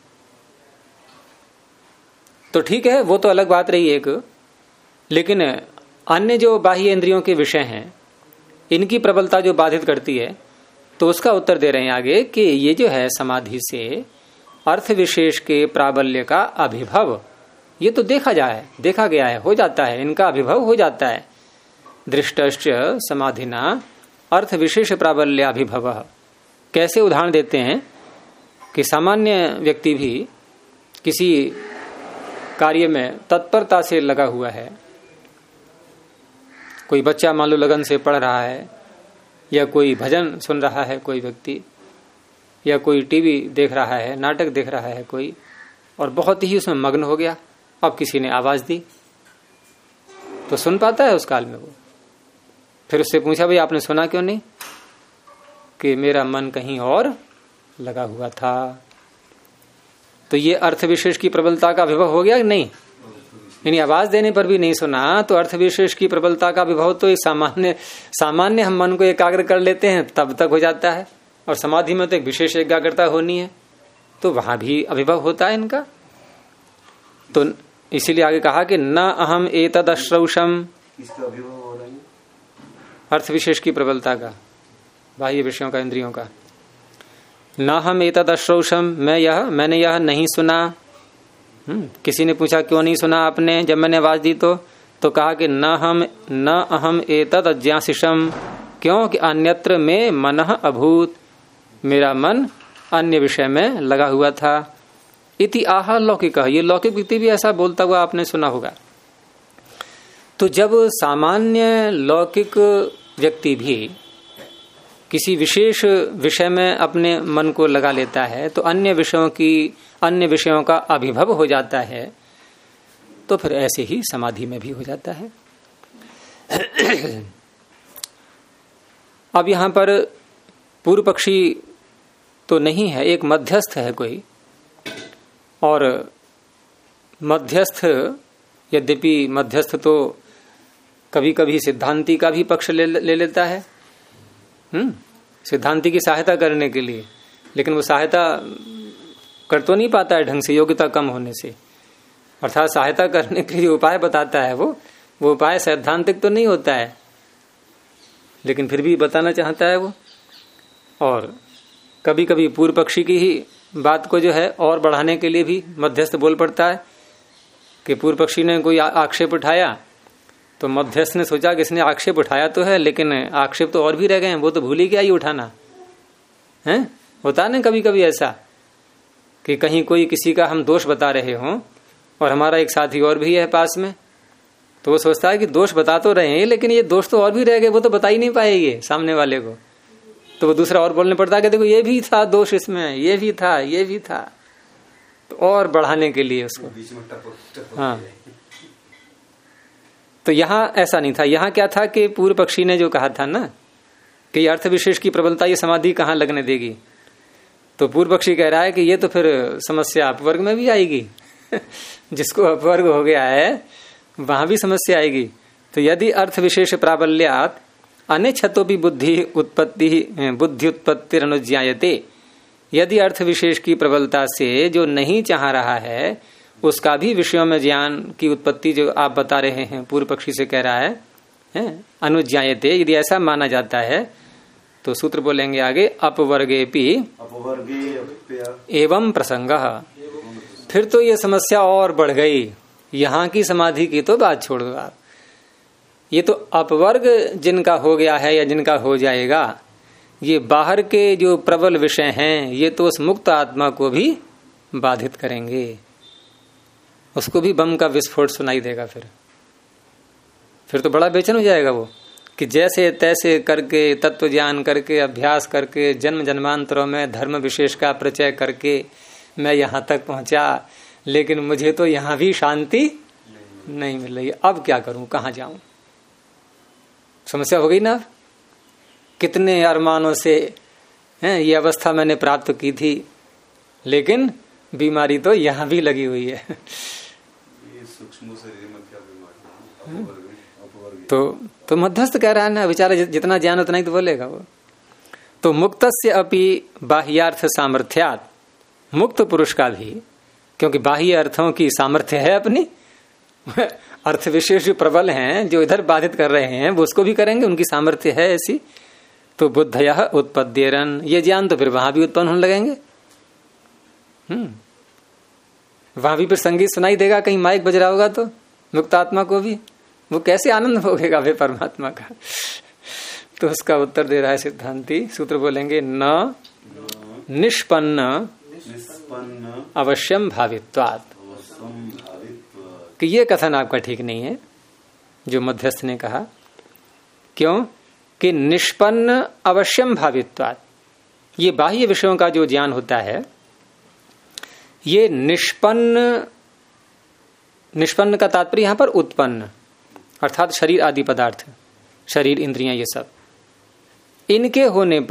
Speaker 1: तो ठीक है, वो तो अलग बात रही एक। लेकिन अन्य जो बाह्य इंद्रियों के विषय हैं, इनकी प्रबलता जो बाधित करती है, तो उसका उत्तर दे रहे हैं आगे कि ये जो है समाधि से अर्थ विशेष के प्राबल्य का अभिभव, ये तो देखा गया है, हो जाता है, इनका अभिभव हो जाता है। दृष्टश्च समाधिना अर्थ विशेष प्राबल्य अभिभव। कैसे उदाहरण देते हैं कि सामान्य व्यक्ति भी किसी कार्य में तत्परता से लगा हुआ है, कोई बच्चा मान लो लगन से पढ़ रहा है, या कोई भजन सुन रहा है कोई व्यक्ति, या कोई टीवी देख रहा है, नाटक देख रहा है कोई, और बहुत ही उसमें मग्न हो गया, अब किसी ने आवाज दी तो सुन पाता है उस काल में वो। फिर उससे पूछा भाई आपने सुना क्यों नहीं? कि मेरा मन कहीं और लगा हुआ था। तो ये अर्थ विशेष की प्रबलता का विभव हो गया कि नहीं? यानी आवाज देने पर भी नहीं सुना तो अर्थ विशेष की प्रबलता का विभव तो एक सामान्य हम मन को एकाग्र कर लेते हैं तब तक हो जाता है, और समाधि में तो एक विशेष एकाग्रता होनी है, तो वहां भी अभिभव होता है इनका। तो इसीलिए आगे कहा कि न अहम एतद अश्रौषम,
Speaker 2: इसका अभिभव हो रहा है
Speaker 1: अर्थ विशेष की प्रबलता का, बाह्य विषयों का, इंद्रियों का। न हम एतद अश्रौषम, मैंने यह नहीं सुना। किसी ने पूछा क्यों नहीं सुना आपने जब मैंने आवाज दी तो कहा कि न अहम एतद अज्ञासिषम, क्यों कि अन्यत्र में मनः अभूत, मेरा मन अन्य विषय में लगा हुआ था। इति आह लौकिक, ये लौकिक व्यक्ति भी ऐसा बोलता हुआ आपने सुना होगा। तो जब सामान्य लौकिक व्यक्ति भी किसी विशेष विषय में अपने मन को लगा लेता है तो अन्य विषयों का अभिभव हो जाता है, तो फिर ऐसे ही समाधि में भी हो जाता है। अब यहां पर पूर्व पक्षी तो नहीं है, एक मध्यस्थ है कोई, और मध्यस्थ, यद्यपि मध्यस्थ तो कभी कभी सिद्धांती का भी पक्ष ले लेता है, सिद्धांती की सहायता करने के लिए, लेकिन वो सहायता कर तो नहीं पाता है ढंग से, योग्यता कम होने से। अर्थात सहायता करने के लिए उपाय बताता है वो उपाय सैद्धांतिक तो नहीं होता है, लेकिन फिर भी बताना चाहता है वो। और कभी कभी पूर्व पक्षी की ही बात को जो है और बढ़ाने के लिए भी मध्यस्थ बोल पड़ता है कि पूर्व पक्षी ने कोई आक्षेप उठाया तो मध्यस्थ ने सोचा कि इसने आक्षेप उठाया तो है, लेकिन आक्षेप तो और भी रह गए हैं, वो तो भूल ही गया ये उठाना है। होता है ना कभी कभी ऐसा कि कहीं कोई किसी का हम दोष बता रहे हों और हमारा एक साथी और भी है पास में, तो वो सोचता है कि दोष बता तो रहे हैं लेकिन ये दोष तो और भी रह गए, वो तो बता ही नहीं पाएंगे सामने वाले को, तो वो दूसरा और बोलने पड़ता है कि देखो ये भी था दोष इसमें, ये भी था, तो और बढ़ाने के लिए उसको
Speaker 2: बीच में टपक
Speaker 1: हाँ। तो यहाँ ऐसा नहीं था, यहाँ क्या था कि पूर्व पक्षी ने जो कहा था ना कि अर्थ विशेष की प्रबलता ये समाधि कहाँ लगने देगी, तो पूर्व पक्षी कह रहा है कि ये तो फिर समस्या अपवर्ग में भी आएगी जिसको अपवर्ग हो गया है वहां भी समस्या आएगी। तो यदि अर्थ विशेष प्राबल्यात अनिच्छतो भी बुद्धि उत्पत्ति अनुज्ञायते, यदि अर्थ विशेष की प्रबलता से जो नहीं चाह रहा है उसका भी विषयों में ज्ञान की उत्पत्ति जो आप बता रहे हैं पूर्व पक्षी से कह रहा है अनुज्ञायते, यदि ऐसा माना जाता है तो सूत्र बोलेंगे आगे अपवर्गेपि एवं प्रसंग, फिर तो ये समस्या और बढ़ गई। यहाँ की समाधि की तो बात छोड़ दो आप, ये तो अपवर्ग जिनका हो गया है या जिनका हो जाएगा, ये बाहर के जो प्रबल विषय हैं ये तो उस मुक्त आत्मा को भी बाधित करेंगे, उसको भी बम का विस्फोट सुनाई देगा। फिर तो बड़ा बेचैन हो जाएगा वो कि जैसे तैसे करके तत्व ज्ञान करके अभ्यास करके जन्म जन्मांतरों में धर्म विशेष का परिचय करके मैं यहाँ तक पहुंचा, लेकिन मुझे तो यहाँ भी शांति नहीं मिल रही, अब क्या करूं, कहाँ जाऊं। समस्या हो गई ना। कितने अरमानों से ये अवस्था मैंने प्राप्त की थी, लेकिन बीमारी तो यहाँ भी लगी हुई है।
Speaker 2: ये सूक्ष्म शरीर में क्या बीमारी,
Speaker 1: तो मध्यस्थ कह रहा है ना, बेचारा जितना ज्ञान उतना ही तो बोलेगा वो। तो मुक्तस्य अपि बाह्यार्थ सामर्थ्यात्, मुक्त पुरुष का भी, क्योंकि बाह्य अर्थों की सामर्थ्य है अपनी अर्थ विशेष जो प्रबल हैं जो इधर बाधित कर रहे हैं वो उसको भी करेंगे, उनकी सामर्थ्य है ऐसी। तो बुद्धयः उत्पद्येरन, ये ज्ञान तो फिर वहां भी उत्पन्न होने लगेंगे। वहां भी फिर संगीत सुनाई देगा, कहीं माइक बज रहा होगा तो मुक्त आत्मा को भी वो कैसे आनंद भोगेगा वे परमात्मा का। तो उसका उत्तर दे रहा है सिद्धांती, सूत्र बोलेंगे न निष्पन्न अवश्यम भावित्वात्, कि ये कथन आपका ठीक नहीं है जो मध्यस्थ ने कहा। क्यों कि निष्पन्न अवश्यम भावित्वात्, ये बाह्य विषयों का जो ज्ञान होता है ये निष्पन्न का तात्पर्य यहां पर उत्पन्न, अर्थात शरीर आदि पदार्थ, शरीर इंद्रियां ये सब, इनके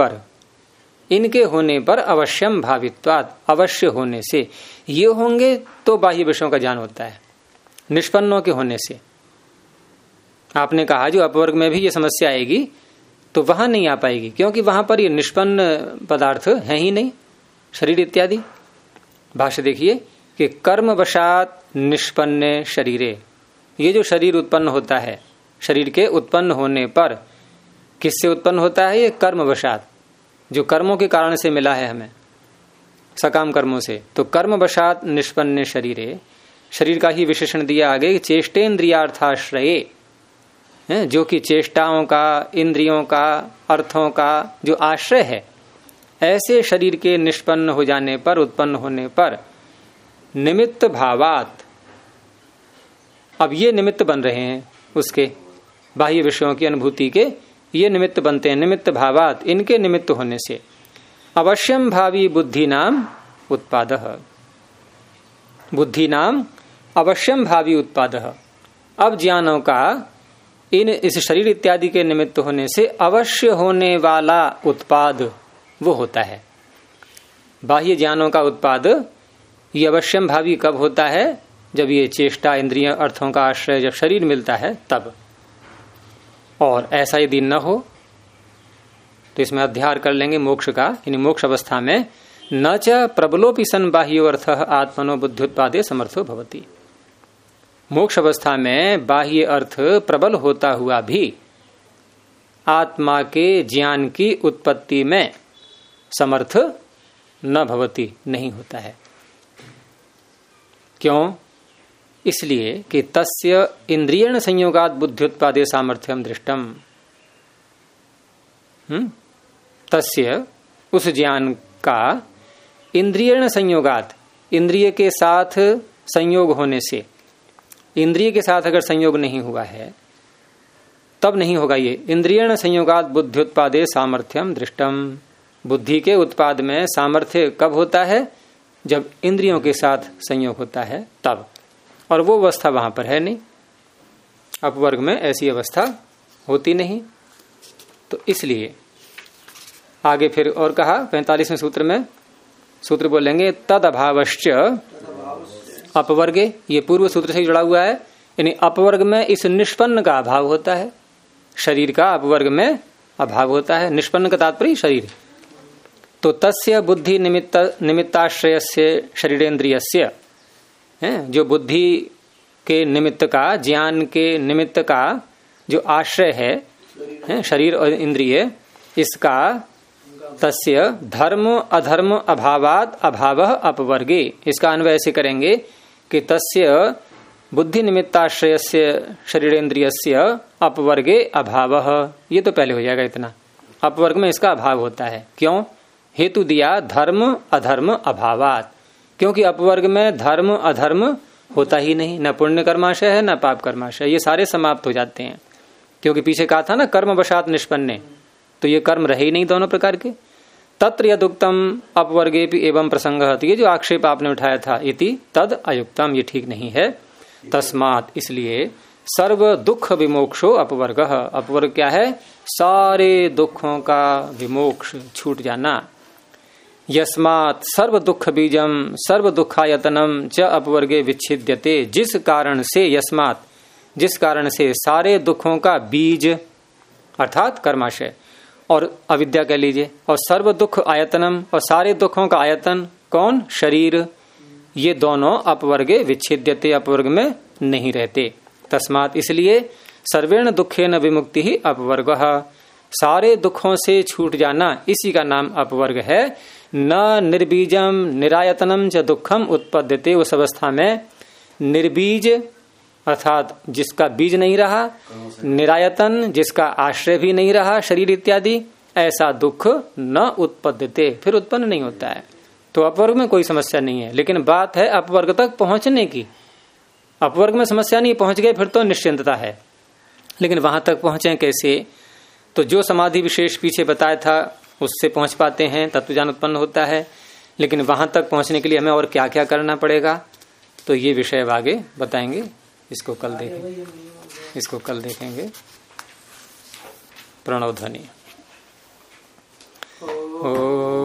Speaker 1: होने पर अवश्यम भावित्वात्, अवश्य होने से ये होंगे तो बाह्य विषयों का ज्ञान होता है। निष्पन्नों के होने से आपने कहा जो अपवर्ग में भी ये समस्या आएगी तो वहां नहीं आ पाएगी, क्योंकि वहां पर ये निष्पन्न पदार्थ है ही नहीं, शरीर इत्यादि। भाष्य देखिए कि कर्मवशात निष्पन्ने शरीरे, ये जो शरीर उत्पन्न होता है, शरीर के उत्पन्न होने पर किससे उत्पन्न होता है? ये कर्मवशात, जो कर्मों के कारण से मिला है हमें, सकाम कर्मों से। तो कर्मवशात निष्पन्ने शरीरे, शरीर का ही विशेषण दिया आगे, चेष्टेन्द्रियार्थाश्रये, जो कि चेष्टाओं का, इंद्रियों का, अर्थों का जो आश्रय है, ऐसे शरीर के निष्पन्न हो जाने पर, उत्पन्न होने पर निमित्त भावात, अब ये निमित्त बन रहे हैं उसके बाह्य विषयों की अनुभूति के, ये निमित्त बनते हैं। निमित्त भावात, इनके निमित्त होने से अवश्यम भावी बुद्धि नाम उत्पादः, बुद्धि नाम अवश्यम भावी उत्पादः। अब ज्ञानों का इस शरीर इत्यादि के निमित्त होने से अवश्य होने वाला उत्पाद वो होता है। बाह्य ज्ञानों का उत्पाद ये अवश्यम भावी कब होता है? जब ये चेष्टा, इंद्रिय, अर्थों का आश्रय जब शरीर मिलता है तब। और ऐसा यदि न हो तो इसमें अध्याय कर लेंगे मोक्ष का, यानी मोक्ष अवस्था में न च प्रबलोपि सन बाह्यो अर्थ आत्मनो बुद्ध्युत्पादे समर्थो भवति। मोक्ष अवस्था में बाह्य अर्थ प्रबल होता हुआ भी आत्मा के ज्ञान की उत्पत्ति में समर्थ न भवति, नहीं होता है। क्यों? इसलिए कि तस्य इंद्रियण संयोगात बुद्ध्युत्पादे सामर्थ्यम दृष्टम, तस्य उस ज्ञान का इंद्रियण संयोगात, इंद्रिय के साथ संयोग होने से, इंद्रिय के साथ अगर संयोग नहीं हुआ है तब नहीं होगा ये। इंद्रियण संयोगात बुद्ध्युत्पादे सामर्थ्यम दृष्टम, बुद्धि के उत्पाद में सामर्थ्य कब होता है? जब इंद्रियों के साथ संयोग होता है तब, और वो अवस्था वहां पर है नहीं, अपवर्ग में ऐसी अवस्था होती नहीं। तो इसलिए आगे फिर और कहा 45वें सूत्र में, सूत्र बोलेंगे तद अभावश्च अपवर्गे, ये पूर्व सूत्र से जुड़ा हुआ है, यानी अपवर्ग में इस निष्पन्न का अभाव होता है, शरीर का अपवर्ग में अभाव होता है। निष्पन्न का तात्पर्य शरीर। तो तस्य बुद्धि निमित्ताश्रय से शरीरेन्द्रियस्य, जो बुद्धि के निमित्त का, ज्ञान के निमित्त का जो आश्रय है शरीर और इंद्रिय, इसका तस्य धर्म अधर्म अभावात अभावः अपवर्गे, इसका अन्वय ऐसे करेंगे कि तस्य बुद्धि निमित्ताश्रयस्य शरीरेन्द्रियस्य अपवर्गे अभावः, ये तो पहले हो जाएगा इतना, अपवर्ग में इसका अभाव होता है। क्यों? हेतु दिया धर्म अधर्म अभावात, क्योंकि अपवर्ग में धर्म अधर्म होता ही नहीं, न पुण्य कर्माशय है न पाप कर्माशय, ये सारे समाप्त हो जाते हैं। क्योंकि पीछे कहा था ना कर्म वशात निष्पन्ने, तो ये कर्म रहे ही नहीं दोनों प्रकार के। तत्र यदुक्तम अपवर्गे एवं प्रसंग, ये जो आक्षेप आपने उठाया था इति तद अयुक्तम, ये ठीक नहीं है। तस्मात्, इसलिए सर्व दुख विमोक्षो अपवर्ग, अपवर्ग क्या है? सारे दुखों का विमोक्ष, छूट जाना। यस्मात् सर्व दुख बीजम सर्व दुखायतनम च अपवर्गे विच्छिद्यते, जिस कारण से, यस्मात् जिस कारण से सारे दुखों का बीज अर्थात कर्माशय और अविद्या कह लीजिए, और सर्व दुख आयतनम, और सारे दुखों का आयतन कौन? शरीर, ये दोनों अपवर्गे विच्छिद्यते, अपवर्ग में नहीं रहते। तस्मात्, इसलिए सर्वेण दुखेन विमुक्ति ही अपवर्गः, सारे दुखों से छूट जाना, इसी का नाम अपवर्ग है। न निर्बीजम निरायतनम च दुखम उत्पद्यते, उस अवस्था में निर्बीज अर्थात जिसका बीज नहीं रहा, निरायतन जिसका आश्रय भी नहीं रहा शरीर इत्यादि, ऐसा दुख न उत्पद्यते, फिर उत्पन्न नहीं होता है। तो अपवर्ग में कोई समस्या नहीं है, लेकिन बात है अपवर्ग तक पहुंचने की। अपवर्ग में समस्या नहीं, पहुंच गए फिर तो निश्चिंतता है, लेकिन वहां तक पहुंचे कैसे? तो जो समाधि विशेष पीछे बताया था उससे पहुंच पाते हैं, तत्वज्ञान उत्पन्न होता है। लेकिन वहां तक पहुंचने के लिए हमें और क्या क्या करना पड़ेगा, तो ये विषय अब आगे बताएंगे। इसको कल देखेंगे। प्रणव ध्वनि।